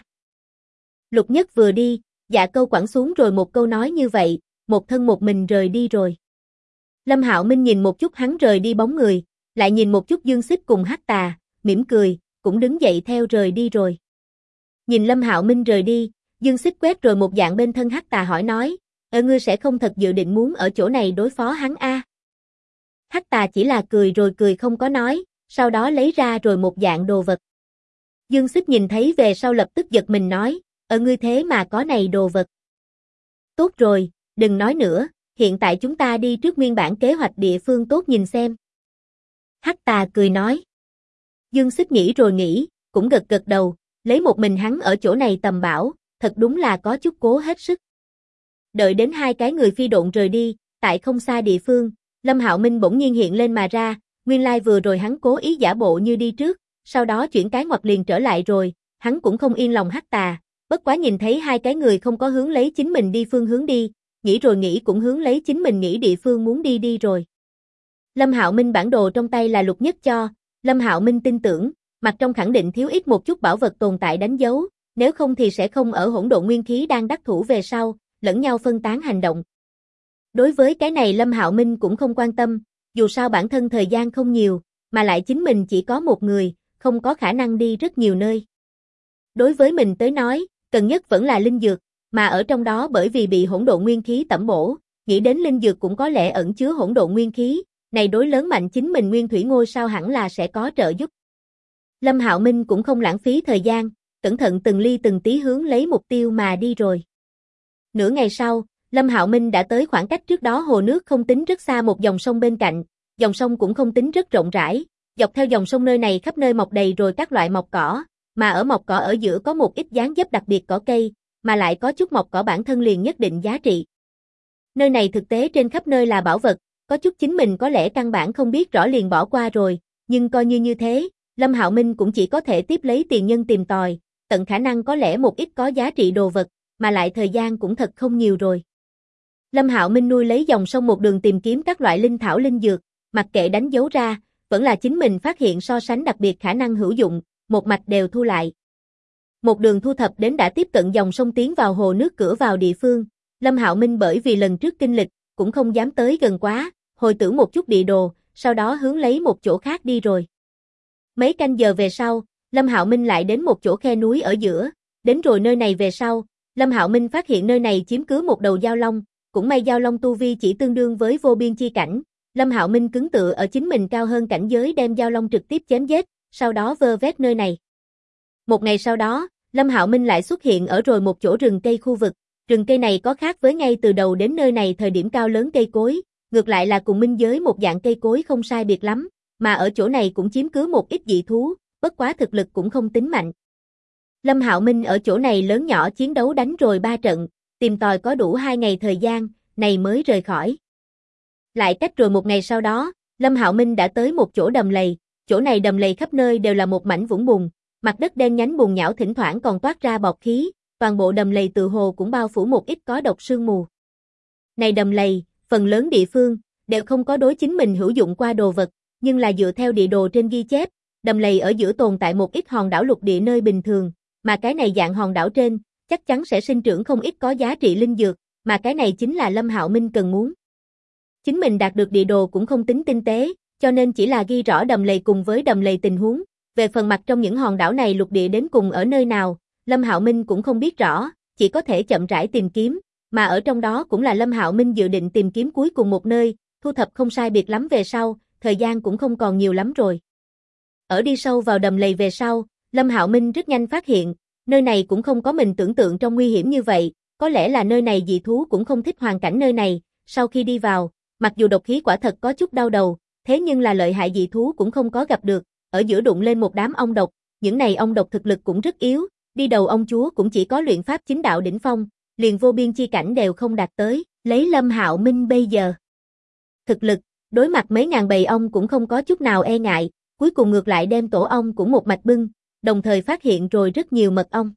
Speaker 1: Lục Nhất vừa đi, Dạ Câu quẳng xuống rồi một câu nói như vậy, một thân một mình rời đi rồi. Lâm Hạo Minh nhìn một chút hắn rời đi bóng người, lại nhìn một chút Dương Xích cùng Hắc Tà, mỉm cười, cũng đứng dậy theo rời đi rồi. Nhìn Lâm Hạo Minh rời đi, Dương Xích quét rồi một dạng bên thân Hắc Tà hỏi nói, ngươi sẽ không thật dự định muốn ở chỗ này đối phó hắn a? Hắc Tà chỉ là cười rồi cười không có nói, sau đó lấy ra rồi một dạng đồ vật. Dương Xích nhìn thấy về sau lập tức giật mình nói, ngươi thế mà có này đồ vật. Tốt rồi, đừng nói nữa, hiện tại chúng ta đi trước nguyên bản kế hoạch địa phương tốt nhìn xem. Hắc Tà cười nói. Dương Xích nghĩ rồi nghĩ, cũng gật gật đầu, lấy một mình hắn ở chỗ này tầm bảo, thật đúng là có chút cố hết sức. Đợi đến hai cái người phi độn rời đi, tại không xa địa phương, Lâm Hạo Minh bỗng nhiên hiện lên mà ra, nguyên lai vừa rồi hắn cố ý giả bộ như đi trước, sau đó chuyển cái ngoặt liền trở lại rồi, hắn cũng không yên lòng Hắc Tà, bất quá nhìn thấy hai cái người không có hướng lấy chính mình đi phương hướng đi, nghĩ rồi nghĩ cũng hướng lấy chính mình nghĩ địa phương muốn đi đi rồi. Lâm Hạo Minh bản đồ trong tay là Lục Nhất cho, Lâm Hạo Minh tin tưởng, mặt trong khẳng định thiếu ít một chút bảo vật tồn tại đánh dấu, nếu không thì sẽ không ở hỗn độn nguyên khí đang đắc thủ về sau, lẫn nhau phân tán hành động. Đối với cái này Lâm Hạo Minh cũng không quan tâm, dù sao bản thân thời gian không nhiều, mà lại chính mình chỉ có một người, không có khả năng đi rất nhiều nơi. Đối với mình tới nói, cần nhất vẫn là linh dược, mà ở trong đó bởi vì bị hỗn độn nguyên khí tẩm bổ, nghĩ đến linh dược cũng có lẽ ẩn chứa hỗn độn nguyên khí, này đối lớn mạnh chính mình nguyên thủy ngôi sao hẳn là sẽ có trợ giúp. Lâm Hạo Minh cũng không lãng phí thời gian, cẩn thận từng ly từng tí hướng lấy mục tiêu mà đi rồi. Nửa ngày sau, Lâm Hạo Minh đã tới khoảng cách trước đó hồ nước không tính rất xa một dòng sông bên cạnh, dòng sông cũng không tính rất rộng rãi, dọc theo dòng sông nơi này khắp nơi mọc đầy rồi các loại mọc cỏ, mà ở mọc cỏ ở giữa có một ít dáng dấp đặc biệt cỏ cây, mà lại có chút mọc cỏ bản thân liền nhất định giá trị. Nơi này thực tế trên khắp nơi là bảo vật, có chút chính mình có lẽ căn bản không biết rõ liền bỏ qua rồi, nhưng coi như thế, Lâm Hạo Minh cũng chỉ có thể tiếp lấy tiền nhân tìm tòi, tận khả năng có lẽ một ít có giá trị đồ vật, mà lại thời gian cũng thật không nhiều rồi. Lâm Hạo Minh nuôi lấy dòng sông một đường tìm kiếm các loại linh thảo linh dược, mặc kệ đánh dấu ra, vẫn là chính mình phát hiện so sánh đặc biệt khả năng hữu dụng, một mạch đều thu lại. Một đường thu thập đến đã tiếp cận dòng sông tiến vào hồ nước cửa vào địa phương, Lâm Hạo Minh bởi vì lần trước kinh lịch, cũng không dám tới gần quá, hồi tưởng một chút địa đồ, sau đó hướng lấy một chỗ khác đi rồi. Mấy canh giờ về sau, Lâm Hạo Minh lại đến một chỗ khe núi ở giữa, đến rồi nơi này về sau, Lâm Hạo Minh phát hiện nơi này chiếm cứ một đầu giao long, cũng may giao long tu vi chỉ tương đương với vô biên chi cảnh, Lâm Hạo Minh cứng tựa ở chính mình cao hơn cảnh giới đem giao long trực tiếp chém giết, sau đó vơ vét nơi này. Một ngày sau đó, Lâm Hạo Minh lại xuất hiện ở rồi một chỗ rừng cây khu vực, rừng cây này có khác với ngay từ đầu đến nơi này thời điểm cao lớn cây cối, ngược lại là cùng minh giới một dạng cây cối không sai biệt lắm, mà ở chỗ này cũng chiếm cứ một ít dị thú, bất quá thực lực cũng không tính mạnh. Lâm Hạo Minh ở chỗ này lớn nhỏ chiến đấu đánh rồi 3 trận, tìm tòi có đủ 2 ngày thời gian, này mới rời khỏi. Lại cách rồi một ngày sau đó, Lâm Hạo Minh đã tới một chỗ đầm lầy, chỗ này đầm lầy khắp nơi đều là một mảnh vũng bùn, mặt đất đen nhánh bùn nhão thỉnh thoảng còn toát ra bọt khí, toàn bộ đầm lầy tự hồ cũng bao phủ một ít có độc sương mù. Này đầm lầy, phần lớn địa phương đều không có đối chính mình hữu dụng qua đồ vật, nhưng là dựa theo địa đồ trên ghi chép, đầm lầy ở giữa tồn tại một ít hòn đảo lục địa nơi bình thường, mà cái này dạng hòn đảo trên, chắc chắn sẽ sinh trưởng không ít có giá trị linh dược, mà cái này chính là Lâm Hạo Minh cần muốn. Chính mình đạt được địa đồ cũng không tính tinh tế, cho nên chỉ là ghi rõ đầm lầy cùng với đầm lầy tình huống, về phần mặt trong những hòn đảo này lục địa đến cùng ở nơi nào, Lâm Hạo Minh cũng không biết rõ, chỉ có thể chậm rãi tìm kiếm, mà ở trong đó cũng là Lâm Hạo Minh dự định tìm kiếm cuối cùng một nơi, thu thập không sai biệt lắm về sau, thời gian cũng không còn nhiều lắm rồi. Ở đi sâu vào đầm lầy về sau, Lâm Hạo Minh rất nhanh phát hiện, nơi này cũng không có mình tưởng tượng trong nguy hiểm như vậy, có lẽ là nơi này dị thú cũng không thích hoàn cảnh nơi này, sau khi đi vào, mặc dù độc khí quả thật có chút đau đầu, thế nhưng là lợi hại dị thú cũng không có gặp được, ở giữa đụng lên một đám ong độc, những này ong độc thực lực cũng rất yếu, đi đầu ông chúa cũng chỉ có luyện pháp chính đạo đỉnh phong, liền vô biên chi cảnh đều không đạt tới, lấy Lâm Hạo Minh bây giờ thực lực, đối mặt mấy ngàn bầy ong cũng không có chút nào e ngại, cuối cùng ngược lại đem tổ ong cũng một mạch bưng, đồng thời phát hiện rồi rất nhiều mật ong.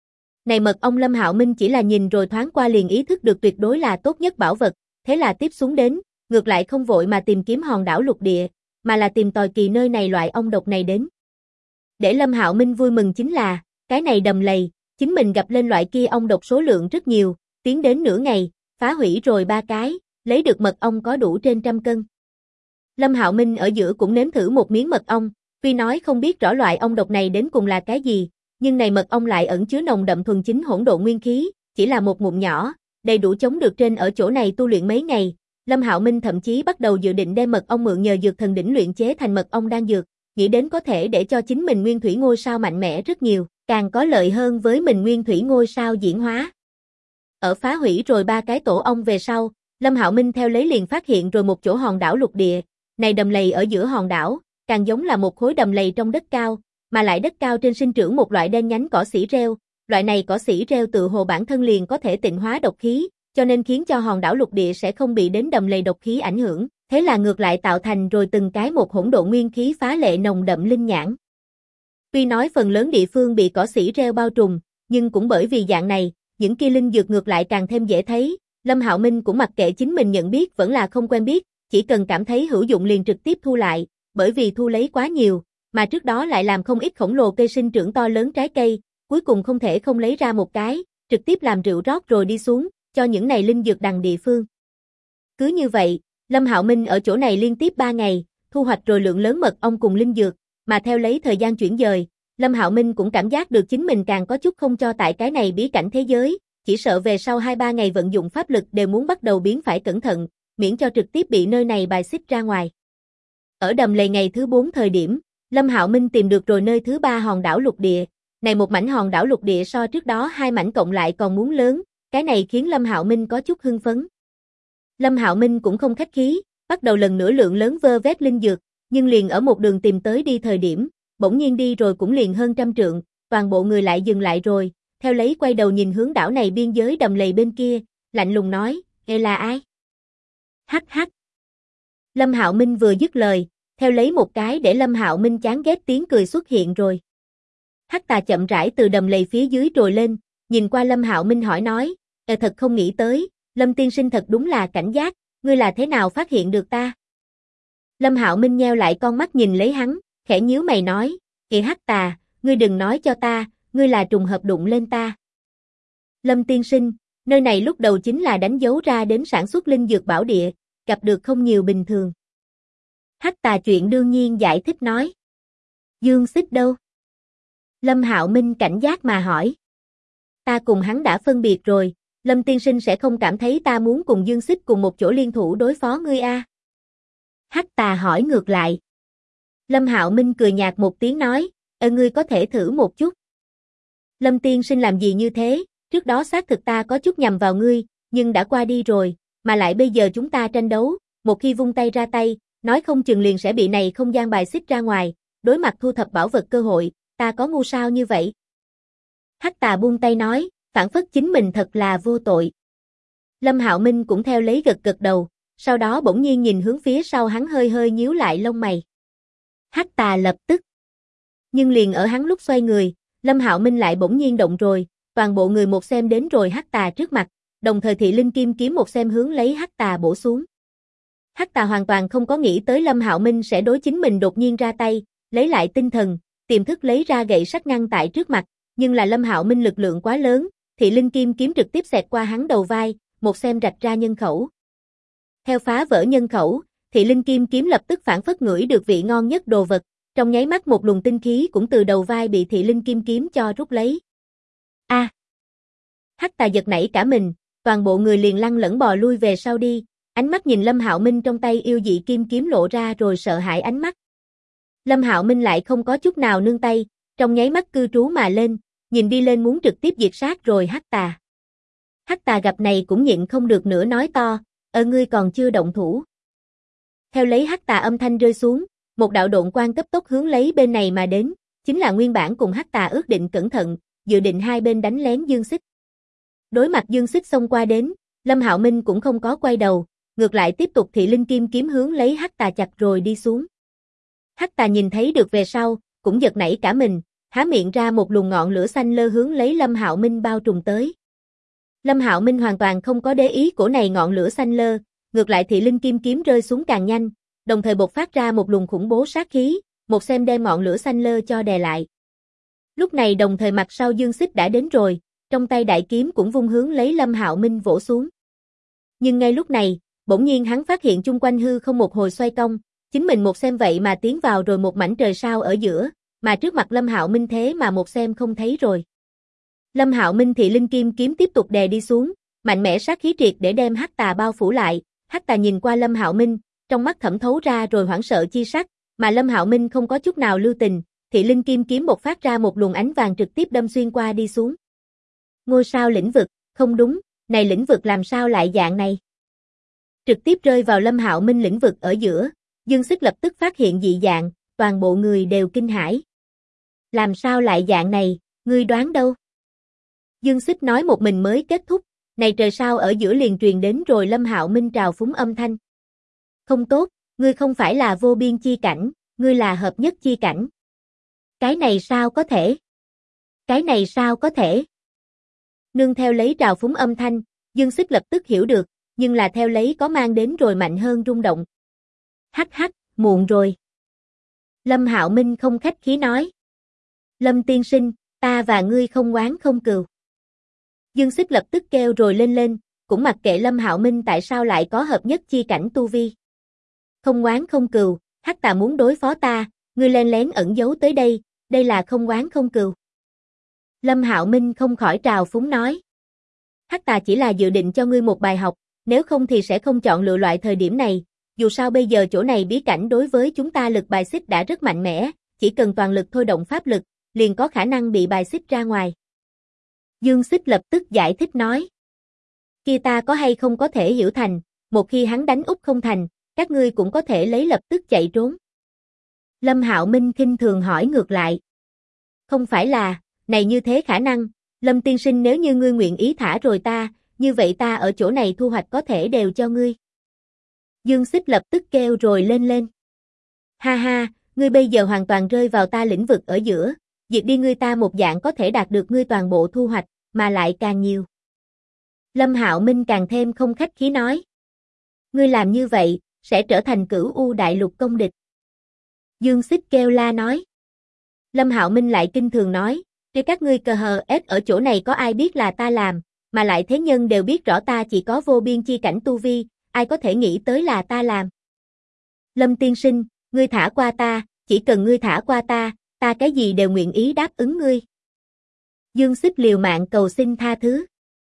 Speaker 1: Này mật ong Lâm Hạo Minh chỉ là nhìn rồi thoáng qua liền ý thức được tuyệt đối là tốt nhất bảo vật, thế là tiếp xuống đến, ngược lại không vội mà tìm kiếm hòn đảo lục địa, mà là tìm tòi kỳ nơi này loại ong độc này đến. Để Lâm Hạo Minh vui mừng chính là, cái này đầm lầy, chính mình gặp lên loại kia ong độc số lượng rất nhiều, tiến đến nửa ngày, phá hủy rồi 3 cái, lấy được mật ong có đủ trên 100 cân. Lâm Hạo Minh ở giữa cũng nếm thử một miếng mật ong, tuy nói không biết rõ loại ong độc này đến cùng là cái gì, nhưng này mật ong lại ẩn chứa nồng đậm thuần chính hỗn độn nguyên khí, chỉ là một ngụm nhỏ, đầy đủ chống được trên ở chỗ này tu luyện mấy ngày. Lâm Hạo Minh thậm chí bắt đầu dự định đem mật ong mượn nhờ dược thần đỉnh luyện chế thành mật ong đan dược, nghĩ đến có thể để cho chính mình nguyên thủy ngôi sao mạnh mẽ rất nhiều, càng có lợi hơn với mình nguyên thủy ngôi sao diễn hóa. Ở phá hủy rồi 3 cái tổ ong về sau, Lâm Hạo Minh theo lấy liền phát hiện rồi một chỗ hòn đảo lục địa, này đầm lầy ở giữa hòn đảo, càng giống là một khối đầm lầy trong đất cao, mà lại đất cao trên sinh trưởng một loại đen nhánh cỏ xỉ rêu, loại này cỏ xỉ rêu tự hồ bản thân liền có thể tịnh hóa độc khí, cho nên khiến cho hòn đảo lục địa sẽ không bị đến đầm lầy độc khí ảnh hưởng, thế là ngược lại tạo thành rồi từng cái một hỗn độn nguyên khí phá lệ nồng đậm linh nhãn. Tuy nói phần lớn địa phương bị cỏ xỉ rêu bao trùm, nhưng cũng bởi vì dạng này, những kia linh dược ngược lại càng thêm dễ thấy, Lâm Hạo Minh cũng mặc kệ chính mình nhận biết vẫn là không quen biết, chỉ cần cảm thấy hữu dụng liền trực tiếp thu lại, bởi vì thu lấy quá nhiều, mà trước đó lại làm không ít khổng lồ cây sinh trưởng to lớn trái cây, cuối cùng không thể không lấy ra một cái, trực tiếp làm rượu rót rồi đi xuống, cho những này linh dược đằng địa phương. Cứ như vậy, Lâm Hạo Minh ở chỗ này liên tiếp 3 ngày, thu hoạch rồi lượng lớn mật ong cùng linh dược, mà theo lấy thời gian chuyển dời, Lâm Hạo Minh cũng cảm giác được chính mình càng có chút không cho tại cái này bí cảnh thế giới, chỉ sợ về sau 2-3 ngày vận dụng pháp lực đều muốn bắt đầu biến phải cẩn thận, miễn cho trực tiếp bị nơi này bài xích ra ngoài. Ở đầm lầy ngày thứ 4 thời điểm, Lâm Hạo Minh tìm được rồi nơi thứ 3 hòn đảo lục địa, này một mảnh hòn đảo lục địa so trước đó 2 mảnh cộng lại còn muốn lớn, cái này khiến Lâm Hạo Minh có chút hưng phấn. Lâm Hạo Minh cũng không khách khí, bắt đầu lần nữa lượng lớn vơ vét linh dược, nhưng liền ở một đường tìm tới đi thời điểm, bỗng nhiên đi rồi cũng liền hơn 100 trượng, toàn bộ người lại dừng lại rồi, theo lấy quay đầu nhìn hướng đảo này biên giới đầm lầy bên kia, lạnh lùng nói, "Ê là ai?" Hắc hắc. Lâm Hạo Minh vừa dứt lời, theo lấy một cái để Lâm Hạo Minh chán ghét tiếng cười xuất hiện rồi. Hắc Tà chậm rãi từ đầm lầy phía dưới trồi lên, nhìn qua Lâm Hạo Minh hỏi nói, thật không nghĩ tới, Lâm tiên sinh thật đúng là cảnh giác, ngươi là thế nào phát hiện được ta? Lâm Hạo Minh nheo lại con mắt nhìn lấy hắn, khẽ nhíu mày nói, Hắc Tà, ngươi đừng nói cho ta, ngươi là trùng hợp đụng lên ta. Lâm tiên sinh, nơi này lúc đầu chính là đánh dấu ra đến sản xuất linh dược bảo địa, gặp được không nhiều bình thường. Hắc Tà chuyện đương nhiên giải thích nói. Dương Xích đâu? Lâm Hạo Minh cảnh giác mà hỏi. Ta cùng hắn đã phân biệt rồi, Lâm tiên sinh sẽ không cảm thấy ta muốn cùng Dương Xích cùng một chỗ liên thủ đối phó ngươi a? Hắc Tà hỏi ngược lại. Lâm Hạo Minh cười nhạt một tiếng nói, ngươi có thể thử một chút. Lâm tiên sinh làm gì như thế, trước đó xác thực ta có chút nhầm vào ngươi, nhưng đã qua đi rồi, mà lại bây giờ chúng ta tranh đấu, một khi vung tay ra tay, nói không chừng liền sẽ bị này không gian bài xích ra ngoài, đối mặt thu thập bảo vật cơ hội, ta có ngu sao như vậy? Hắc Tà buông tay nói, phản phất chính mình thật là vô tội. Lâm Hạo Minh cũng theo lấy gật gật đầu, sau đó bỗng nhiên nhìn hướng phía sau hắn hơi hơi nhíu lại lông mày. Hắc Tà lập tức. Nhưng liền ở hắn lúc xoay người, Lâm Hạo Minh lại bỗng nhiên động rồi, toàn bộ người một xem đến rồi Hắc Tà trước mặt, đồng thời Thị Linh Kim kiếm một xem hướng lấy Hắc Tà bổ xuống. Hắc Tà hoàn toàn không có nghĩ tới Lâm Hạo Minh sẽ đối chính mình đột nhiên ra tay, lấy lại tinh thần, tiềm thức lấy ra gậy sắt ngăn tại trước mặt, nhưng là Lâm Hạo Minh lực lượng quá lớn, Thị Linh Kim kiếm trực tiếp xẹt qua hắn đầu vai, một xem rạch ra nhân khẩu. Theo phá vỡ nhân khẩu, Thị Linh Kim kiếm lập tức phản phất ngửi được vị ngon nhất đồ vật, trong nháy mắt một luồng tinh khí cũng từ đầu vai bị Thị Linh Kim kiếm cho rút lấy. A! Hắc Tà giật nảy cả mình, toàn bộ người liền lăn lẫn bò lui về sau đi, ánh mắt nhìn Lâm Hạo Minh trong tay yêu dị kim kiếm lộ ra rồi sợ hãi ánh mắt. Lâm Hạo Minh lại không có chút nào nương tay, trong nháy mắt cư trú mà lên, nhìn đi lên muốn trực tiếp diệt sát rồi Hắc Tà. Hắc Tà gặp này cũng nhịn không được nữa nói to, ngươi còn chưa động thủ. Theo lấy Hắc Tà âm thanh rơi xuống, một đạo độn quang cấp tốc hướng lấy bên này mà đến, chính là nguyên bản cùng Hắc Tà ước định cẩn thận, dự định hai bên đánh lén Dương Xích. Đối mặt Dương Xích xông qua đến, Lâm Hạo Minh cũng không có quay đầu, ngược lại tiếp tục Thị Linh Kim kiếm hướng lấy Hắc Tà chặt rồi đi xuống. Hắc Tà nhìn thấy được về sau, cũng giật nảy cả mình, há miệng ra một luồng ngọn lửa xanh lơ hướng lấy Lâm Hạo Minh bao trùm tới. Lâm Hạo Minh hoàn toàn không có để ý cổ này ngọn lửa xanh lơ, ngược lại Thị Linh Kim kiếm rơi xuống càng nhanh, đồng thời bộc phát ra một luồng khủng bố sát khí, một xem đem ngọn lửa xanh lơ cho đè lại. Lúc này đồng thời mặt sau Dương Xích đã đến rồi, trong tay đại kiếm cũng vung hướng lấy Lâm Hạo Minh vỗ xuống. Nhưng ngay lúc này, bỗng nhiên hắn phát hiện chung quanh hư không một hồi xoay cong, chính mình một xem vậy mà tiến vào rồi một mảnh trời sao ở giữa, mà trước mặt Lâm Hạo Minh thế mà một xem không thấy rồi. Lâm Hạo Minh Thị Linh Kim kiếm tiếp tục đè đi xuống, mạnh mẽ sát khí triệt để đem Hắc Tà bao phủ lại. Hắc Tà nhìn qua Lâm Hạo Minh, trong mắt thẩm thấu ra rồi hoảng sợ chi sắc, mà Lâm Hạo Minh không có chút nào lưu tình, Thị Linh Kim kiếm bộc phát ra một luồng ánh vàng trực tiếp đâm xuyên qua đi xuống. Ngôi sao lĩnh vực, không đúng, này lĩnh vực làm sao lại dạng này? Trực tiếp rơi vào Lâm Hạo Minh lĩnh vực ở giữa, Dương Xích lập tức phát hiện dị dạng, toàn bộ người đều kinh hãi. Làm sao lại dạng này, ngươi đoán đâu? Dương Xích nói một mình mới kết thúc, này trời sao ở giữa liền truyền đến rồi Lâm Hạo Minh trào phúng âm thanh. Không tốt, ngươi không phải là vô biên chi cảnh, ngươi là hợp nhất chi cảnh. Cái này sao có thể? Cái này sao có thể? Nương theo lấy trào phúng âm thanh, Dương Xích lập tức hiểu được, nhưng là theo lấy có mang đến rồi mạnh hơn rung động. Hắc hắc, muộn rồi. Lâm Hạo Minh không khách khí nói. Lâm tiên sinh, ta và ngươi không oán không cừu. Dương Xích lập tức kêu rồi lên, cũng mặc kệ Lâm Hạo Minh tại sao lại có hợp nhất chi cảnh tu vi. Không oán không cừu, Hắc Tà muốn đối phó ta, ngươi len lén ẩn giấu tới đây là không oán không cừu. Lâm Hạo Minh không khỏi trào phúng nói. Hắc Tà chỉ là dự định cho ngươi một bài học, nếu không thì sẽ không chọn lựa loại thời điểm này, dù sao bây giờ chỗ này bí cảnh đối với chúng ta lực bài xích đã rất mạnh mẽ, chỉ cần toàn lực thôi động pháp lực, liền có khả năng bị bài xích ra ngoài. Dương Xích lập tức giải thích nói. Kia ta có hay không có thể hiểu thành, một khi hắn đánh úp không thành, các ngươi cũng có thể lấy lập tức chạy trốn. Lâm Hạo Minh khinh thường hỏi ngược lại. Không phải là, này như thế khả năng, Lâm tiên sinh nếu như ngươi nguyện ý thả rồi ta, như vậy ta ở chỗ này thu hoạch có thể đều cho ngươi. Dương Xích lập tức kêu rồi lên lên. Ha ha, ngươi bây giờ hoàn toàn rơi vào ta lĩnh vực ở giữa, diệt đi ngươi ta một dạng có thể đạt được ngươi toàn bộ thu hoạch, mà lại càng nhiều. Lâm Hạo Minh càng thêm không khách khí nói. Ngươi làm như vậy, sẽ trở thành Cửu U Đại Lục công địch. Dương Xích kêu la nói. Lâm Hạo Minh lại kinh thường nói, để các ngươi cờ hờ ết ở chỗ này có ai biết là ta làm, mà lại thế nhân đều biết rõ ta chỉ có vô biên chi cảnh tu vi, ai có thể nghĩ tới là ta làm. Lâm tiên sinh, ngươi thả qua ta, chỉ cần ngươi thả qua ta cái gì đều nguyện ý đáp ứng ngươi. Dương Xích liều mạng cầu xin tha thứ.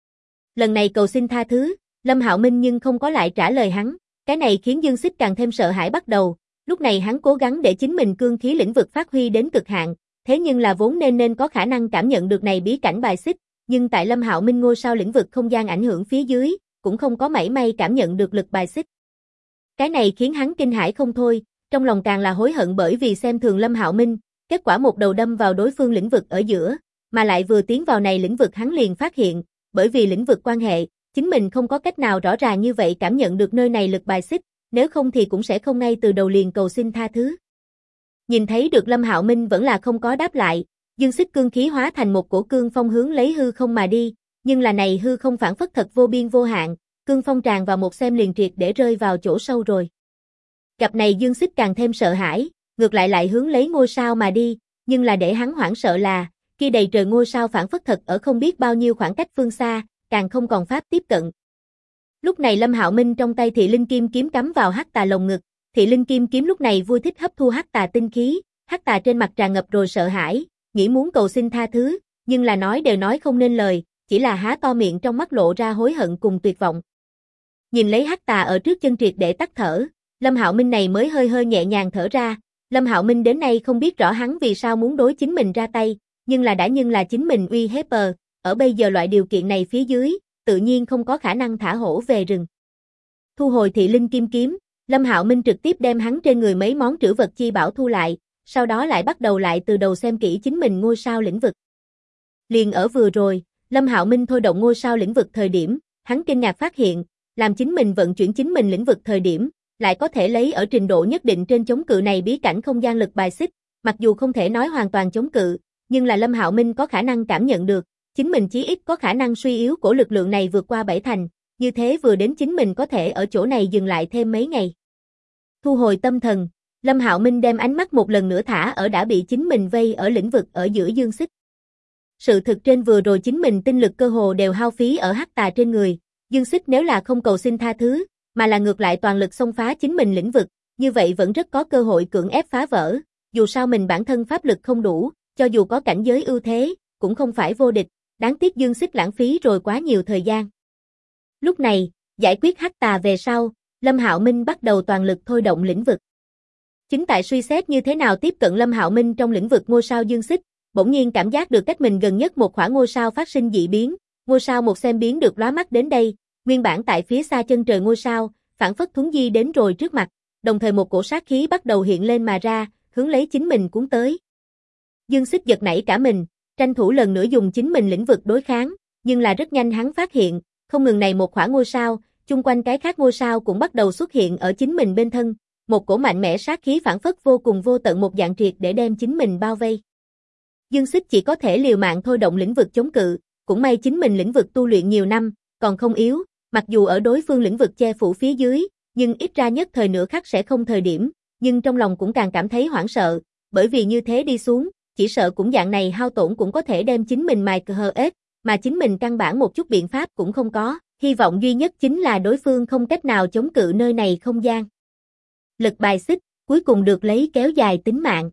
Speaker 1: Lần này cầu xin tha thứ, Lâm Hạo Minh nhưng không có lại trả lời hắn, cái này khiến Dương Xích càng thêm sợ hãi bắt đầu, lúc này hắn cố gắng để chính mình cương khí lĩnh vực phát huy đến cực hạn, thế nhưng là vốn nên có khả năng cảm nhận được này bí cảnh bài xích, nhưng tại Lâm Hạo Minh ngôi sao lĩnh vực không gian ảnh hưởng phía dưới, cũng không có mảy may cảm nhận được lực bài xích. Cái này khiến hắn kinh hãi không thôi, trong lòng càng là hối hận bởi vì xem thường Lâm Hạo Minh, kết quả một đầu đâm vào đối phương lĩnh vực ở giữa, mà lại vừa tiến vào này lĩnh vực hắn liền phát hiện, bởi vì lĩnh vực quan hệ, chính mình không có cách nào rõ ràng như vậy cảm nhận được nơi này lực bài xích, nếu không thì cũng sẽ không ngay từ đầu liền cầu xin tha thứ. Nhìn thấy được Lâm Hạo Minh vẫn là không có đáp lại, Dương Xích cương khí hóa thành một cổ cương phong hướng lấy hư không mà đi, nhưng là này hư không phản phất thật vô biên vô hạn, cương phong tràn vào một xem liền triệt để rơi vào chỗ sâu rồi. Gặp này Dương Xích càng thêm sợ hãi, ngược lại hướng lấy ngôi sao mà đi, nhưng là để hắn hoảng sợ là, kia đầy trời ngôi sao phản phất thật ở không biết bao nhiêu khoảng cách phương xa, càng không còn pháp tiếp cận. Lúc này Lâm Hạo Minh trong tay Thị Linh Kim kiếm cắm vào Hắc Tà lồng ngực, Thị Linh Kim kiếm lúc này vui thích hấp thu Hắc Tà tinh khí, Hắc Tà trên mặt tràn ngập rồi sợ hãi, nghĩ muốn cầu xin tha thứ, nhưng là nói đều nói không nên lời, chỉ là há to miệng trong mắt lộ ra hối hận cùng tuyệt vọng. Nhìn lấy Hắc Tà ở trước chân triệt để tắt thở, Lâm Hạo Minh này mới hơi nhẹ nhàng thở ra, Lâm Hạo Minh đến nay không biết rõ hắn vì sao muốn đối chính mình ra tay, nhưng là chính mình uy hiếp ở bây giờ loại điều kiện này phía dưới, tự nhiên không có khả năng thả hổ về rừng. Thu hồi Thị Linh Kim kiếm, Lâm Hạo Minh trực tiếp đem hắn trên người mấy món trữ vật chi bảo thu lại, sau đó lại bắt đầu lại từ đầu xem kỹ chính mình ngôi sao lĩnh vực. Liền ở vừa rồi, Lâm Hạo Minh thôi động ngôi sao lĩnh vực thời điểm, hắn kinh ngạc phát hiện, làm chính mình vận chuyển chính mình lĩnh vực thời điểm, lại có thể lấy ở trình độ nhất định trên chống cự này bí cảnh không gian lực bài xích, mặc dù không thể nói hoàn toàn chống cự, nhưng là Lâm Hạo Minh có khả năng cảm nhận được, chính mình chí ít có khả năng suy yếu của lực lượng này vượt qua 7 thành, như thế vừa đến chính mình có thể ở chỗ này dừng lại thêm mấy ngày. Thu hồi tâm thần, Lâm Hạo Minh đem ánh mắt một lần nữa thả ở đã bị chính mình vây ở lĩnh vực ở giữa Dương Xích. Sự thực trên vừa rồi chính mình tinh lực cơ hồ đều hao phí ở Hắc Tà trên người, Dương Xích nếu là không cầu xin tha thứ, mà là ngược lại toàn lực xông phá chính mình lĩnh vực, như vậy vẫn rất có cơ hội cưỡng ép phá vỡ, dù sao mình bản thân pháp lực không đủ, cho dù có cảnh giới ưu thế, cũng không phải vô địch, đáng tiếc Dương Xích lãng phí rồi quá nhiều thời gian. Lúc này, giải quyết Hắc Tà về sau, Lâm Hạo Minh bắt đầu toàn lực thôi động lĩnh vực. Chính tại suy xét như thế nào tiếp cận Lâm Hạo Minh trong lĩnh vực ngôi sao Dương Xích, bỗng nhiên cảm giác được cách mình gần nhất một khoảng ngôi sao phát sinh dị biến, ngôi sao một xem biến được lóa mắt đến đây, nguyên bản tại phía xa chân trời ngôi sao, phản phất thuấn di đến rồi trước mặt, đồng thời một cổ sát khí bắt đầu hiện lên mà ra, hướng lấy chính mình cuốn tới. Dương Xích giật nảy cả mình, tranh thủ lần nữa dùng chính mình lĩnh vực đối kháng, nhưng là rất nhanh hắn phát hiện, không ngừng này một khoảng ngôi sao, chung quanh cái khác ngôi sao cũng bắt đầu xuất hiện ở chính mình bên thân, một cổ mạnh mẽ sát khí phản phất vô cùng vô tận một dạng triệt để đem chính mình bao vây. Dương Xích chỉ có thể liều mạng thôi động lĩnh vực chống cự, cũng may chính mình lĩnh vực tu luyện nhiều năm, còn không yếu, mặc dù ở đối phương lĩnh vực che phủ phía dưới, nhưng ít ra nhất thời nửa khắc sẽ không thời điểm, nhưng trong lòng cũng càng cảm thấy hoảng sợ, bởi vì như thế đi xuống, chỉ sợ cũng dạng này hao tổn cũng có thể đem chính mình mài cờ hờ ết, mà chính mình căn bản một chút biện pháp cũng không có, hy vọng duy nhất chính là đối phương không cách nào chống cự nơi này không gian. Lực bài xích, cuối cùng được lấy kéo dài tính mạng.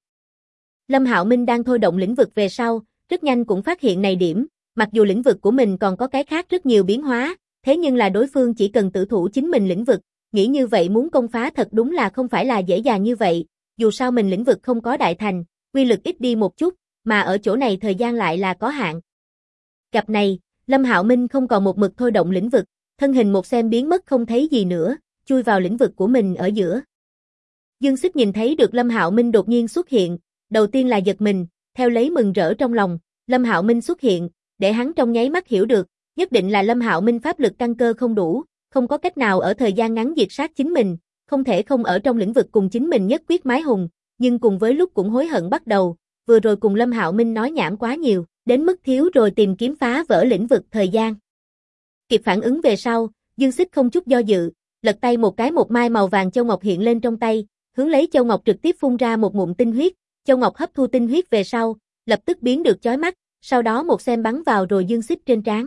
Speaker 1: Lâm Hạo Minh đang thôi động lĩnh vực về sau, rất nhanh cũng phát hiện này điểm, mặc dù lĩnh vực của mình còn có cái khác rất nhiều biến hóa, thế nhưng là đối phương chỉ cần tự thủ chính mình lĩnh vực, nghĩ như vậy muốn công phá thật đúng là không phải là dễ dàng như vậy, dù sao mình lĩnh vực không có đại thành, uy lực ít đi một chút, mà ở chỗ này thời gian lại là có hạn. Gặp này, Lâm Hạo Minh không còn một mực thôi động lĩnh vực, thân hình một xem biến mất không thấy gì nữa, chui vào lĩnh vực của mình ở giữa. Dương Xích nhìn thấy được Lâm Hạo Minh đột nhiên xuất hiện, đầu tiên là giật mình, theo lấy mừng rỡ trong lòng, Lâm Hạo Minh xuất hiện, để hắn trong nháy mắt hiểu được, nhất định là Lâm Hạo Minh pháp lực căn cơ không đủ, không có cách nào ở thời gian ngắn diệt sát chính mình, không thể không ở trong lĩnh vực cùng chính mình nhất quyết mái hùng, nhưng cùng với lúc cũng hối hận bắt đầu, vừa rồi cùng Lâm Hạo Minh nói nhảm quá nhiều, đến mức thiếu rồi tìm kiếm phá vỡ lĩnh vực thời gian. Kịp phản ứng về sau, Dương Xích không chút do dự, lật tay một cái một mai màu vàng châu ngọc hiện lên trong tay, hướng lấy châu ngọc trực tiếp phun ra một ngụm tinh huyết, châu ngọc hấp thu tinh huyết về sau, lập tức biến được chói mắt, sau đó một xem bắn vào rồi Dương Xích trên trán.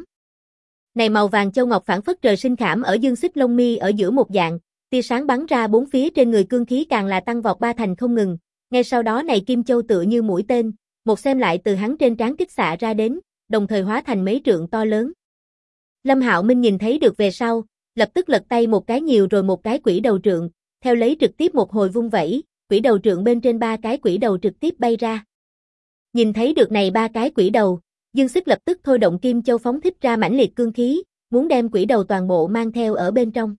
Speaker 1: Này màu vàng châu ngọc phản phất trời sinh khảm ở Dương Xích lông mi ở giữa một dạng, tia sáng bắn ra bốn phía trên người cương khí càng là tăng vọt ba thành không ngừng, ngay sau đó này kim châu tựa như mũi tên, một xem lại từ hắn trên trán kích xạ ra đến, đồng thời hóa thành mấy trượng to lớn. Lâm Hạo Minh nhìn thấy được về sau, lập tức lật tay một cái nhiều rồi một cái quỷ đầu trượng, theo lấy trực tiếp một hồi vung vẩy, quỷ đầu trượng bên trên ba cái quỷ đầu trực tiếp bay ra. Nhìn thấy được này ba cái quỷ đầu, Dương Xích lập tức thôi động kim châu phóng thích ra mãnh liệt cương khí, muốn đem quỷ đầu toàn bộ mang theo ở bên trong.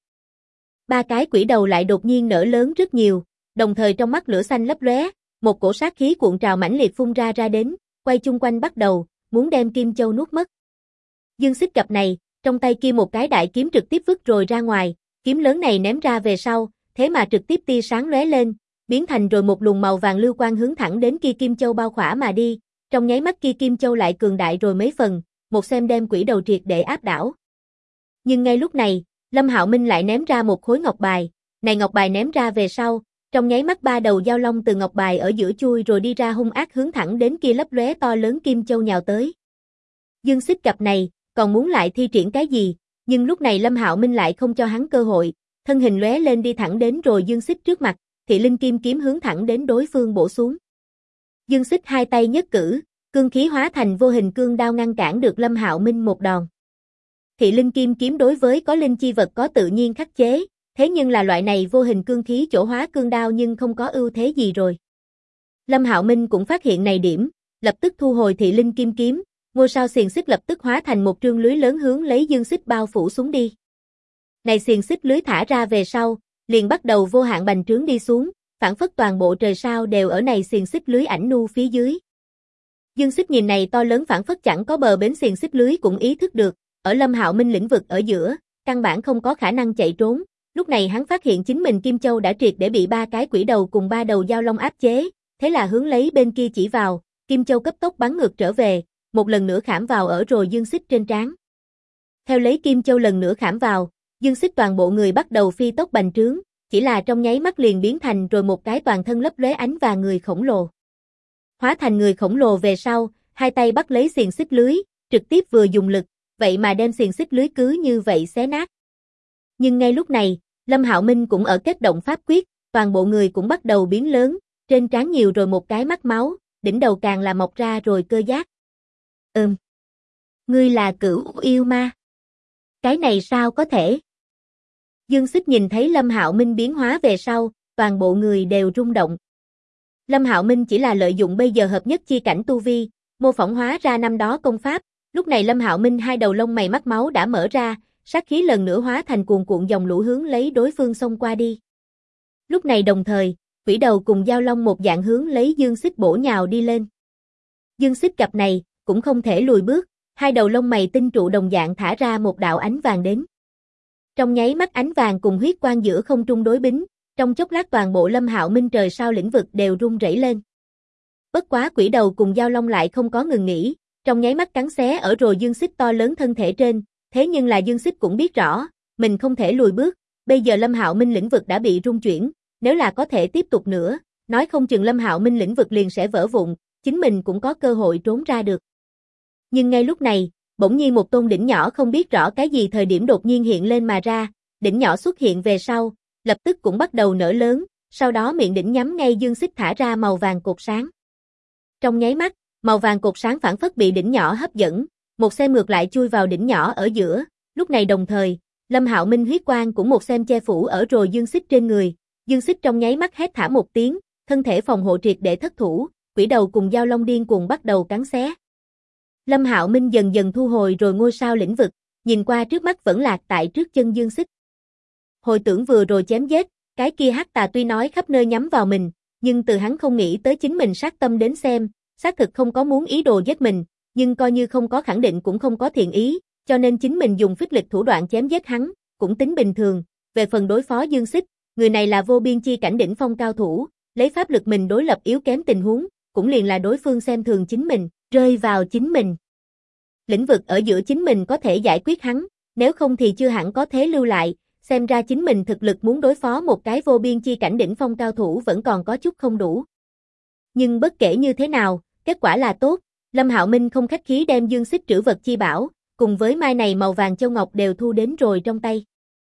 Speaker 1: Ba cái quỷ đầu lại đột nhiên nở lớn rất nhiều, đồng thời trong mắt lửa xanh lấp lóe, một cổ sát khí cuộn trào mãnh liệt phun ra đến, quay chung quanh bắt đầu, muốn đem kim châu nuốt mất. Dương Xích gặp này, trong tay kia một cái đại kiếm trực tiếp vứt rồi ra ngoài, kiếm lớn này ném ra về sau, thế mà trực tiếp tia sáng lóe lên, biến thành rồi một luồng màu vàng lưu quang hướng thẳng đến kia kim châu bao khỏa mà đi, trong nháy mắt kia kim châu lại cường đại rồi mấy phần, một xem đem quỷ đầu triệt để áp đảo. Nhưng ngay lúc này, Lâm Hạo Minh lại ném ra một khối ngọc bài, này ngọc bài ném ra về sau, trong nháy mắt ba đầu dao long từ ngọc bài ở giữa chui rồi đi ra hung ác hướng thẳng đến kia lấp lóe to lớn kim châu nhào tới. Dương Xích gặp này, còn muốn lại thi triển cái gì, nhưng lúc này Lâm Hạo Minh lại không cho hắn cơ hội, thân hình lóe lên đi thẳng đến rồi Dương Xích trước mặt, Thị Linh Kim kiếm hướng thẳng đến đối phương bổ xuống. Dương Xích hai tay nhất cử, cương khí hóa thành vô hình cương đao ngăn cản được Lâm Hạo Minh một đòn. Thị Linh Kim kiếm đối với có linh chi vật có tự nhiên khắc chế, thế nhưng là loại này vô hình cương khí chỗ hóa cương đao nhưng không có ưu thế gì rồi. Lâm Hạo Minh cũng phát hiện này điểm, lập tức thu hồi Thị Linh Kim kiếm, ngôi sao xiềng xích lập tức hóa thành một trương lưới lớn hướng lấy Dương Xích bao phủ xuống đi. Này xiềng xích lưới thả ra về sau, liền bắt đầu vô hạn bành trướng đi xuống, phản phất toàn bộ trời sao đều ở này xiềng xích lưới ảnh nu phía dưới. Dương Xích nhìn này to lớn phản phất chẳng có bờ bến xiềng xích lưới cũng ý thức được, ở Lâm Hạo Minh lĩnh vực ở giữa, căn bản không có khả năng chạy trốn. Lúc này hắn phát hiện chính mình Kim Châu đã triệt để bị ba cái quỷ đầu cùng ba đầu dao long áp chế, thế là hướng lấy bên kia chỉ vào, Kim Châu cấp tốc bắn ngược trở về, một lần nữa khảm vào ở rồi Dương Xích trên trán. Theo lấy Kim Châu lần nữa khảm vào, Dương Xích toàn bộ người bắt đầu phi tốc bành trướng, chỉ là trong nháy mắt liền biến thành rồi một cái toàn thân lấp lóe ánh và người khổng lồ. Hóa thành người khổng lồ về sau, hai tay bắt lấy xiềng xích lưới, trực tiếp vừa dùng lực, vậy mà đem xiềng xích lưới cứ như vậy xé nát. Nhưng ngay lúc này, Lâm Hạo Minh cũng ở kết động pháp quyết, toàn bộ người cũng bắt đầu biến lớn, trên trán nhiều rồi một cái mắt máu, đỉnh đầu càng là mọc ra rồi cơ giác. Ngươi là Cửu yêu ma. Cái này sao có thể? Dương Xích nhìn thấy Lâm Hạo Minh biến hóa về sau, toàn bộ người đều rung động. Lâm Hạo Minh chỉ là lợi dụng bây giờ hợp nhất chi cảnh tu vi, mô phỏng hóa ra năm đó công pháp, lúc này Lâm Hạo Minh hai đầu lông mày mắt máu đã mở ra, sát khí lần nữa hóa thành cuồn cuộn dòng lũ hướng lấy đối phương xông qua đi. Lúc này đồng thời, quỷ đầu cùng dao long một dạng hướng lấy Dương Xích bổ nhào đi lên. Dương Xích gặp này, cũng không thể lùi bước, hai đầu lông mày tinh trụ đồng dạng thả ra một đạo ánh vàng đến. Trong nháy mắt ánh vàng cùng huyết quang giữa không trung đối bính, trong chốc lát toàn bộ Lâm Hạo Minh trời sao lĩnh vực đều rung rẩy lên. Bất quá quỷ đầu cùng dao long lại không có ngừng nghỉ, trong nháy mắt cắn xé ở rồi Dương Xích to lớn thân thể trên, thế nhưng là Dương Xích cũng biết rõ, mình không thể lùi bước, bây giờ Lâm Hạo Minh lĩnh vực đã bị rung chuyển, nếu là có thể tiếp tục nữa, nói không chừng Lâm Hạo Minh lĩnh vực liền sẽ vỡ vụn, chính mình cũng có cơ hội trốn ra được. Nhưng ngay lúc này, bỗng nhiên một tôn đỉnh nhỏ không biết rõ cái gì thời điểm đột nhiên hiện lên mà ra, đỉnh nhỏ xuất hiện về sau, lập tức cũng bắt đầu nở lớn, sau đó miệng đỉnh nhắm ngay Dương Xích thả ra màu vàng cột sáng. Trong nháy mắt, màu vàng cột sáng phản phất bị đỉnh nhỏ hấp dẫn, một xem ngược lại chui vào đỉnh nhỏ ở giữa, lúc này đồng thời, Lâm Hạo Minh huyết quang cũng một xem che phủ ở rồi Dương Xích trên người, Dương Xích trong nháy mắt hét thả một tiếng, thân thể phòng hộ triệt để thất thủ, quỷ đầu cùng dao long điên cuồng bắt đầu cắn xé. Lâm Hạo Minh dần dần thu hồi rồi ngôi sao lĩnh vực, nhìn qua trước mắt vẫn lạc tại trước chân Dương Xích. Hồi tưởng vừa rồi chém giết, cái kia hắc tà tuy nói khắp nơi nhắm vào mình, nhưng từ hắn không nghĩ tới chính mình sát tâm đến xem, xác thực không có muốn ý đồ giết mình, nhưng coi như không có khẳng định cũng không có thiện ý, cho nên chính mình dùng phích lịch thủ đoạn chém giết hắn, cũng tính bình thường, về phần đối phó Dương Xích, người này là vô biên chi cảnh đỉnh phong cao thủ, lấy pháp lực mình đối lập yếu kém tình huống, cũng liền là đối phương xem thường chính mình, rơi vào chính mình. Lĩnh vực ở giữa chính mình có thể giải quyết hắn, nếu không thì chưa hẳn có thế lưu lại, xem ra chính mình thực lực muốn đối phó một cái vô biên chi cảnh đỉnh phong cao thủ vẫn còn có chút không đủ. Nhưng bất kể như thế nào, kết quả là tốt, Lâm Hạo Minh không khách khí đem dương xích trữ vật chi bảo, cùng với mai này màu vàng châu ngọc đều thu đến rồi trong tay.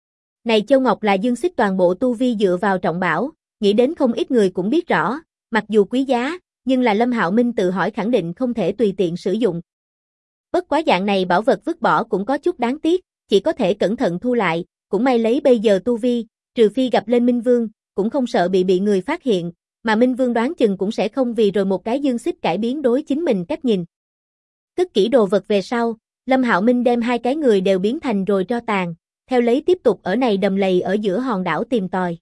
Speaker 1: Này châu ngọc là dương xích toàn bộ tu vi dựa vào trọng bảo, nghĩ đến không ít người cũng biết rõ, mặc dù quý giá, nhưng là Lâm Hạo Minh tự hỏi khẳng định không thể tùy tiện sử dụng. Bất quá dạng này bảo vật vứt bỏ cũng có chút đáng tiếc, chỉ có thể cẩn thận thu lại, cũng may lấy bây giờ tu vi, trừ phi gặp lên Minh Vương, cũng không sợ bị người phát hiện, mà Minh Vương đoán chừng cũng sẽ không vì rồi một cái dương xích cải biến đối chính mình cách nhìn. Cất kỹ đồ vật về sau, Lâm Hạo Minh đem hai cái người đều biến thành rồi tro tàn, theo lấy tiếp tục ở này đầm lầy ở giữa hòn đảo tìm tòi.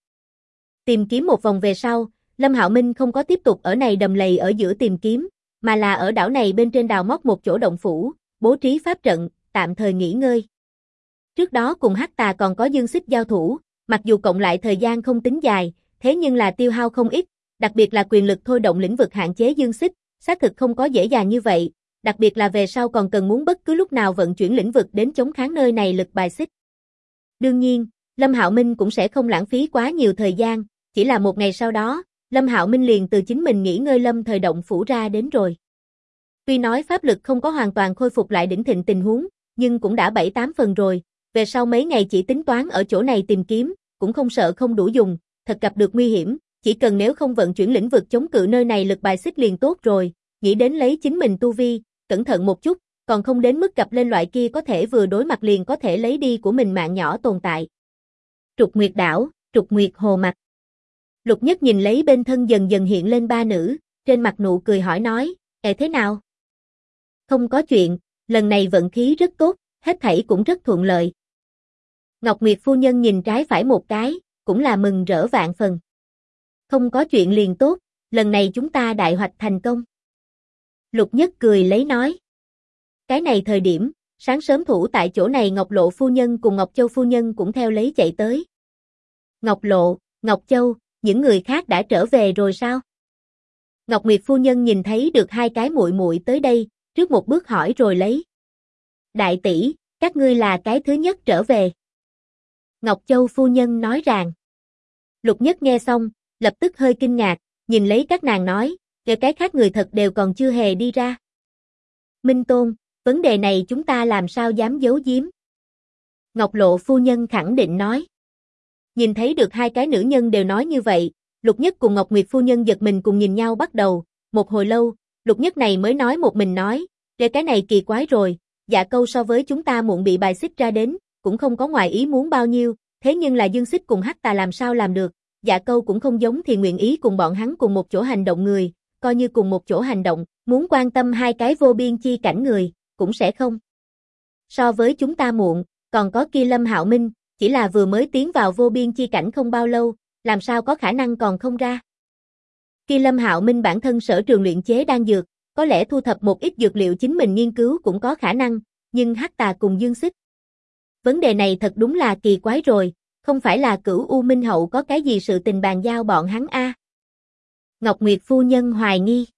Speaker 1: Tìm kiếm một vòng về sau, Lâm Hạo Minh không có tiếp tục ở này đầm lầy ở giữa tìm kiếm, mà là ở đảo này bên trên đào móc một chỗ động phủ, bố trí pháp trận, tạm thời nghỉ ngơi. Trước đó cùng Hắc Tà còn có dương xích giao thủ, mặc dù cộng lại thời gian không tính dài, thế nhưng là tiêu hao không ít, đặc biệt là quyền lực thôi động lĩnh vực hạn chế dương xích, xác thực không có dễ dàng như vậy, đặc biệt là về sau còn cần muốn bất cứ lúc nào vận chuyển lĩnh vực đến chống kháng nơi này lực bài xích. Đương nhiên, Lâm Hạo Minh cũng sẽ không lãng phí quá nhiều thời gian, chỉ là một ngày sau đó, Lâm Hạo Minh liền từ chính mình nghỉ ngơi lâm thời động phủ ra đến rồi. Tuy nói pháp lực không có hoàn toàn khôi phục lại đỉnh thịnh tình huống, nhưng cũng đã 7-8 phần rồi, về sau mấy ngày chỉ tính toán ở chỗ này tìm kiếm, cũng không sợ không đủ dùng, thật gặp được nguy hiểm, chỉ cần nếu không vận chuyển lĩnh vực chống cự nơi này lực bài xích liền tốt rồi, nghĩ đến lấy chính mình tu vi, cẩn thận một chút, còn không đến mức gặp lên loại kia có thể vừa đối mặt liền có thể lấy đi của mình mạng nhỏ tồn tại. Trục Nguyệt đảo, Trục Nguyệt hồ mặt. Lục Nhất nhìn lấy bên thân dần dần hiện lên ba nữ, trên mặt nụ cười hỏi nói, thế nào? Không có chuyện, lần này vận khí rất tốt, hết thảy cũng rất thuận lợi. Ngọc Nguyệt phu nhân nhìn trái phải một cái, cũng là mừng rỡ vạn phần. Không có chuyện liền tốt, lần này chúng ta đại hoạch thành công. Lục Nhất cười lấy nói. Cái này thời điểm, sáng sớm thủ tại chỗ này Ngọc Lộ phu nhân cùng Ngọc Châu phu nhân cũng theo lấy chạy tới. Ngọc Lộ, Ngọc Châu, những người khác đã trở về rồi sao? Ngọc Nguyệt phu nhân nhìn thấy được hai cái muội muội tới đây, trước một bước hỏi rồi lấy. Đại tỷ, các ngươi là cái thứ nhất trở về. Ngọc Châu phu nhân nói rằng. Lục Nhất nghe xong, lập tức hơi kinh ngạc, nhìn lấy các nàng nói, cái khác người thật đều còn chưa hề đi ra. Minh Tôn, vấn đề này chúng ta làm sao dám giấu giếm? Ngọc Lộ phu nhân khẳng định nói. Nhìn thấy được hai cái nữ nhân đều nói như vậy, Lục Nhất cùng Ngọc Nguyệt phu nhân giật mình cùng nhìn nhau bắt đầu, một hồi lâu, Lục Nhất này mới nói một mình nói, cái này kỳ quái rồi, Dạ Câu so với chúng ta muộn bị bài xích ra đến, cũng không có ngoài ý muốn bao nhiêu, thế nhưng là Dương Xích cùng Hắc Tà làm sao làm được, Dạ Câu cũng không giống thì nguyện ý cùng bọn hắn cùng một chỗ hành động người, coi như cùng một chỗ hành động, muốn quan tâm hai cái vô biên chi cảnh người, cũng sẽ không. So với chúng ta muộn, còn có kia Lâm Hạo Minh, chỉ là vừa mới tiến vào vô biên chi cảnh không bao lâu, làm sao có khả năng còn không ra. Kia Lâm Hạo Minh bản thân sở trường luyện chế đan dược, có lẽ thu thập một ít dược liệu chính mình nghiên cứu cũng có khả năng, nhưng Hắc Tà cùng Dương Xích. Vấn đề này thật đúng là kỳ quái rồi, không phải là Cửu U Minh Hậu có cái gì sự tình bàn giao bọn hắn a? Ngọc Nguyệt phu nhân hoài nghi.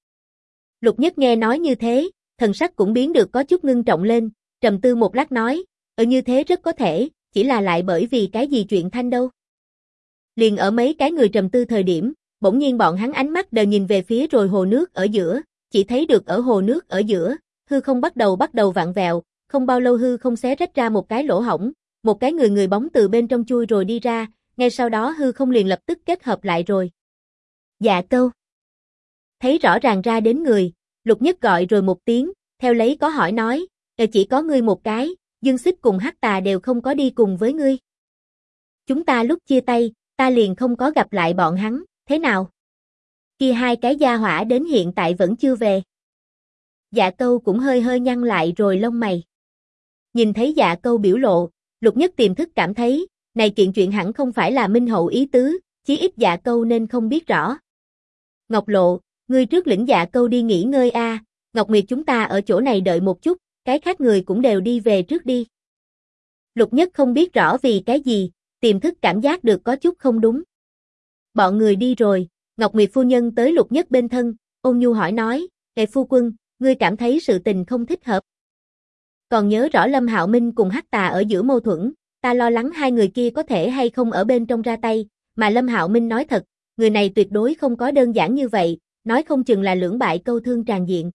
Speaker 1: Lục Nhất nghe nói như thế, thần sắc cũng biến được có chút ngưng trọng lên, trầm tư một lát nói, như thế rất có thể, chỉ là lại bởi vì cái gì chuyện thanh đâu. Liền ở mấy cái người trầm tư thời điểm, bỗng nhiên bọn hắn ánh mắt đều nhìn về phía rồi hồ nước ở giữa, chỉ thấy được ở hồ nước ở giữa, hư không bắt đầu vặn vẹo, không bao lâu hư không xé rách ra một cái lỗ hổng, một cái người bóng từ bên trong chui rồi đi ra, ngay sau đó hư không liền lập tức kết hợp lại rồi. Dạ Câu. Thấy rõ ràng ra đến người, Lục Nhất gọi rồi một tiếng, theo lấy có hỏi nói, chỉ có ngươi một cái, Dương Xích cùng Hắc Tà đều không có đi cùng với ngươi. Chúng ta lúc chia tay, ta liền không có gặp lại bọn hắn, thế nào? Kia hai cái gia hỏa đến hiện tại vẫn chưa về. Dạ Câu cũng hơi nhăn lại rồi lông mày. Nhìn thấy Dạ Câu biểu lộ, Lục Nhất tiềm thức cảm thấy, này kiện chuyện hẳn không phải là Minh Hậu ý tứ, chí ít Dạ Câu nên không biết rõ. Ngọc Lộ, ngươi trước lĩnh Dạ Câu đi nghỉ ngơi a, Ngọc Nguyệt chúng ta ở chỗ này đợi một chút, cái khác người cũng đều đi về trước đi. Lục Nhất không biết rõ vì cái gì, tiềm thức cảm giác được có chút không đúng. Bọn người đi rồi, Ngọc Nguyệt phu nhân tới Lục Nhất bên thân, ôn nhu hỏi nói, "Ê phu quân, ngươi cảm thấy sự tình không thích hợp. Còn nhớ rõ Lâm Hạo Minh cùng Hắc Tà ở giữa mâu thuẫn, ta lo lắng hai người kia có thể hay không ở bên trong ra tay, mà Lâm Hạo Minh nói thật, người này tuyệt đối không có đơn giản như vậy, nói không chừng là lưỡng bại câu thương tràn diện."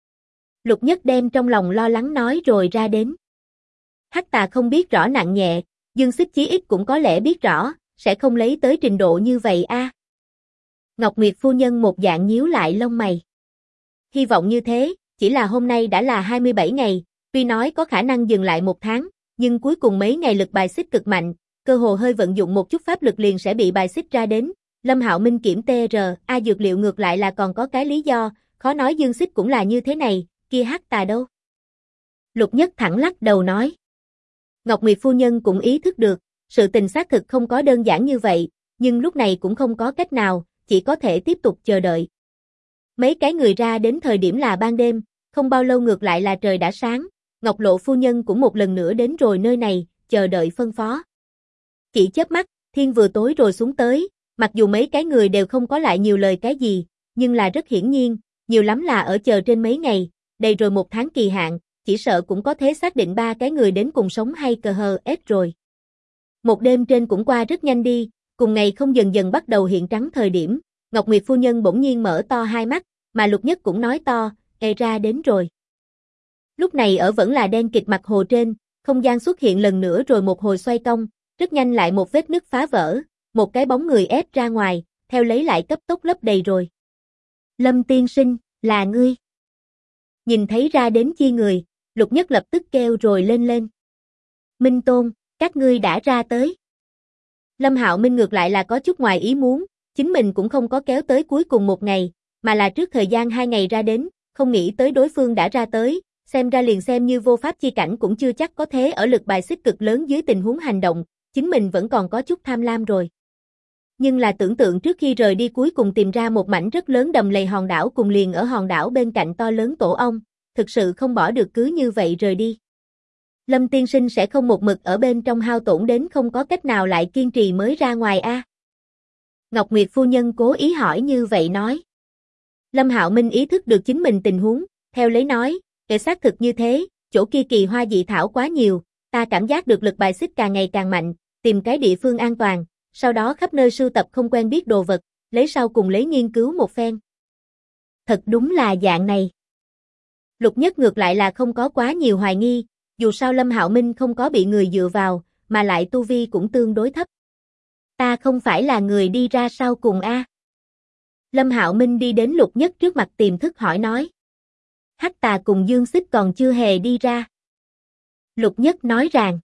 Speaker 1: Lục Nhất đem trong lòng lo lắng nói rồi ra đến. Hắc Tà không biết rõ nặng nhẹ, Dương Xích chí ít cũng có lẽ biết rõ, sẽ không lấy tới trình độ như vậy a. Ngọc Nguyệt phu nhân một dạng nhíu lại lông mày. Hy vọng như thế, chỉ là hôm nay đã là 27 ngày, tuy nói có khả năng dừng lại 1 tháng, nhưng cuối cùng mấy ngày lực bài xích cực mạnh, cơ hồ hơi vận dụng một chút pháp lực liền sẽ bị bài xích ra đến. Lâm Hạo Minh kiểm TR, dược liệu ngược lại là còn có cái lý do, khó nói Dương Xích cũng là như thế này, kia Hắc Tà đâu? Lục Nhất thẳng lắc đầu nói. Ngọc Nguyệt phu nhân cũng ý thức được, sự tình xác thực không có đơn giản như vậy, nhưng lúc này cũng không có cách nào, chỉ có thể tiếp tục chờ đợi. Mấy cái người ra đến thời điểm là ban đêm, không bao lâu ngược lại là trời đã sáng, Ngọc Lộ phu nhân cũng một lần nữa đến rồi nơi này, chờ đợi phân phó. Chỉ chớp mắt, thiên vừa tối rồi xuống tới, mặc dù mấy cái người đều không có lại nhiều lời cái gì, nhưng là rất hiển nhiên, nhiều lắm là ở chờ trên mấy ngày, đầy rồi 1 tháng kỳ hạn, chỉ sợ cũng có thể xác định 3 cái người đến cùng sống hay cờ hờ ết rồi. Một đêm trên cũng qua rất nhanh đi, cùng ngày không dần dần bắt đầu hiện trắng thời điểm, Ngọc Nguyệt phu nhân bỗng nhiên mở to hai mắt, mà Lục Nhất cũng nói to, ra đến rồi. Lúc này ở vẫn là đen kịt mặt hồ trên, không gian xuất hiện lần nữa rồi một hồi xoay cong, rất nhanh lại một vết nứt phá vỡ, một cái bóng người ép ra ngoài, theo lấy lại cấp tốc lấp đầy rồi. Lâm tiên sinh, là ngươi. Nhìn thấy ra đến chi người, Lục Nhất lập tức kêu rồi lên lên. Minh Tôn, các ngươi đã ra tới. Lâm Hạo Minh ngược lại là có chút ngoài ý muốn, chính mình cũng không có kéo tới cuối cùng 1 ngày, mà là trước thời gian 2 ngày ra đến, không nghĩ tới đối phương đã ra tới, xem ra liền xem như vô pháp chi cảnh cũng chưa chắc có thế ở lực bài xích cực lớn dưới tình huống hành động, chính mình vẫn còn có chút tham lam rồi. Nhưng là tưởng tượng trước khi rời đi cuối cùng tìm ra một mảnh rất lớn đầm lầy hòn đảo cùng liền ở hòn đảo bên cạnh to lớn tổ ong, thực sự không bỏ được cứ như vậy rời đi. Lâm tiên sinh sẽ không một mực ở bên trong hao tổn đến không có cách nào lại kiên trì mới ra ngoài a? Ngọc Nguyệt phu nhân cố ý hỏi như vậy nói. Lâm Hạo Minh ý thức được chính mình tình huống, theo lấy nói, xác thực như thế, chỗ kia kỳ hoa dị thảo quá nhiều, ta cảm giác được lực bài xích càng ngày càng mạnh, tìm cái địa phương an toàn, sau đó khắp nơi sưu tập không quen biết đồ vật, lấy sau cùng lấy nghiên cứu một phen. Thật đúng là dạng này. Lục Nhất ngược lại là không có quá nhiều hoài nghi, dù sao Lâm Hạo Minh không có bị người dựa vào, mà lại tu vi cũng tương đối thấp. Ta không phải là người đi ra sau cùng a? Lâm Hạo Minh đi đến Lục Nhất trước mặt tiềm thức hỏi nói. Hắc Tà cùng Dương Xích còn chưa hề đi ra. Lục Nhất nói rằng.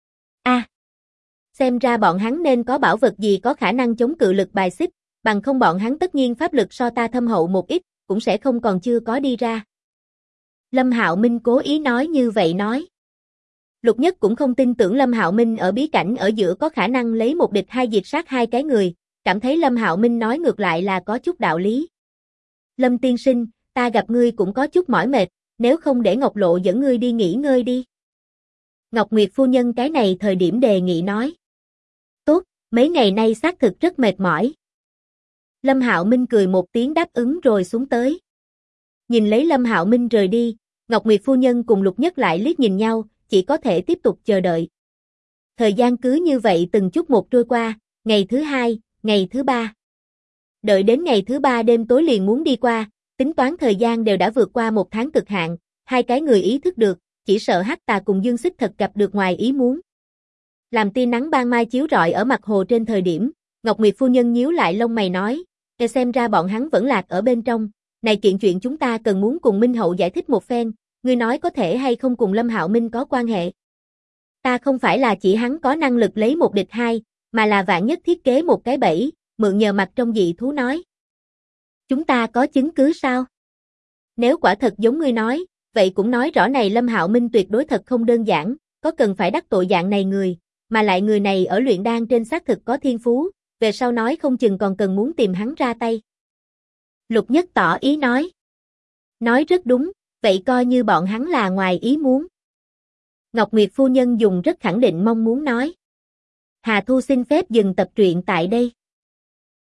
Speaker 1: Xem ra bọn hắn nên có bảo vật gì có khả năng chống cự lực bài xích, bằng không bọn hắn tất nhiên pháp lực so ta thâm hậu một ít, cũng sẽ không còn chưa có đi ra. Lâm Hạo Minh cố ý nói như vậy nói. Lục Nhất cũng không tin tưởng Lâm Hạo Minh ở bí cảnh ở giữa có khả năng lấy một địch hai diệt sát 2 cái người, cảm thấy Lâm Hạo Minh nói ngược lại là có chút đạo lý. Lâm tiên sinh, ta gặp ngươi cũng có chút mỏi mệt, nếu không để Ngọc Lộ dẫn ngươi đi nghỉ ngơi đi. Ngọc Nguyệt phu nhân cái này thời điểm đề nghị nói. Tốt, mấy ngày nay xác thực rất mệt mỏi. Lâm Hạo Minh cười một tiếng đáp ứng rồi xuống tới. Nhìn lấy Lâm Hạo Minh rời đi, Ngọc Nguyệt phu nhân cùng Lục Nhất lại liếc nhìn nhau, chỉ có thể tiếp tục chờ đợi. Thời gian cứ như vậy từng chút một trôi qua, ngày thứ 2, ngày thứ 3. Đợi đến ngày thứ 3 đêm tối liền muốn đi qua, tính toán thời gian đều đã vượt qua 1 tháng cực hạn, 2 cái người ý thức được, chỉ sợ Hắc Tà cùng Dương Xích thật gặp được ngoài ý muốn. Làm tia nắng ban mai chiếu rọi ở mặt hồ trên thời điểm, Ngọc Nguyệt phu nhân nhíu lại lông mày nói, xem ra bọn hắn vẫn lạc ở bên trong, này kiện chuyện chúng ta cần muốn cùng Minh Hậu giải thích một phen, ngươi nói có thể hay không cùng Lâm Hạo Minh có quan hệ. Ta không phải là chỉ hắn có năng lực lấy một địch hai, mà là vạn nhất thiết kế một cái bẫy, mượn nhờ mặt trong dị thú nói. Chúng ta có chứng cứ sao? Nếu quả thật giống ngươi nói, vậy cũng nói rõ này Lâm Hạo Minh tuyệt đối thật không đơn giản, có cần phải đắc tội dạng này người, mà lại người này ở luyện đan trên xác thực có thiên phú, về sau nói không chừng còn cần muốn tìm hắn ra tay. Lục Nhất tỏ ý nói. Nói rất đúng, vậy coi như bọn hắn là ngoài ý muốn. Ngọc Nguyệt phu nhân dùng rất khẳng định mong muốn nói. Hà Thu xin phép dừng tập truyện tại đây.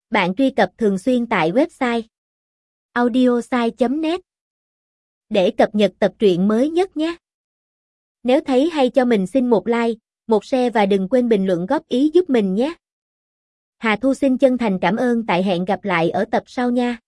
Speaker 1: Bạn truy cập thường xuyên tại website audiosai.net để cập nhật tập truyện mới nhất nhé. Nếu thấy hay cho mình xin một like, một share và đừng quên bình luận góp ý giúp mình nhé. Hà Thu xin chân thành cảm ơn, hẹn gặp lại ở tập sau nha.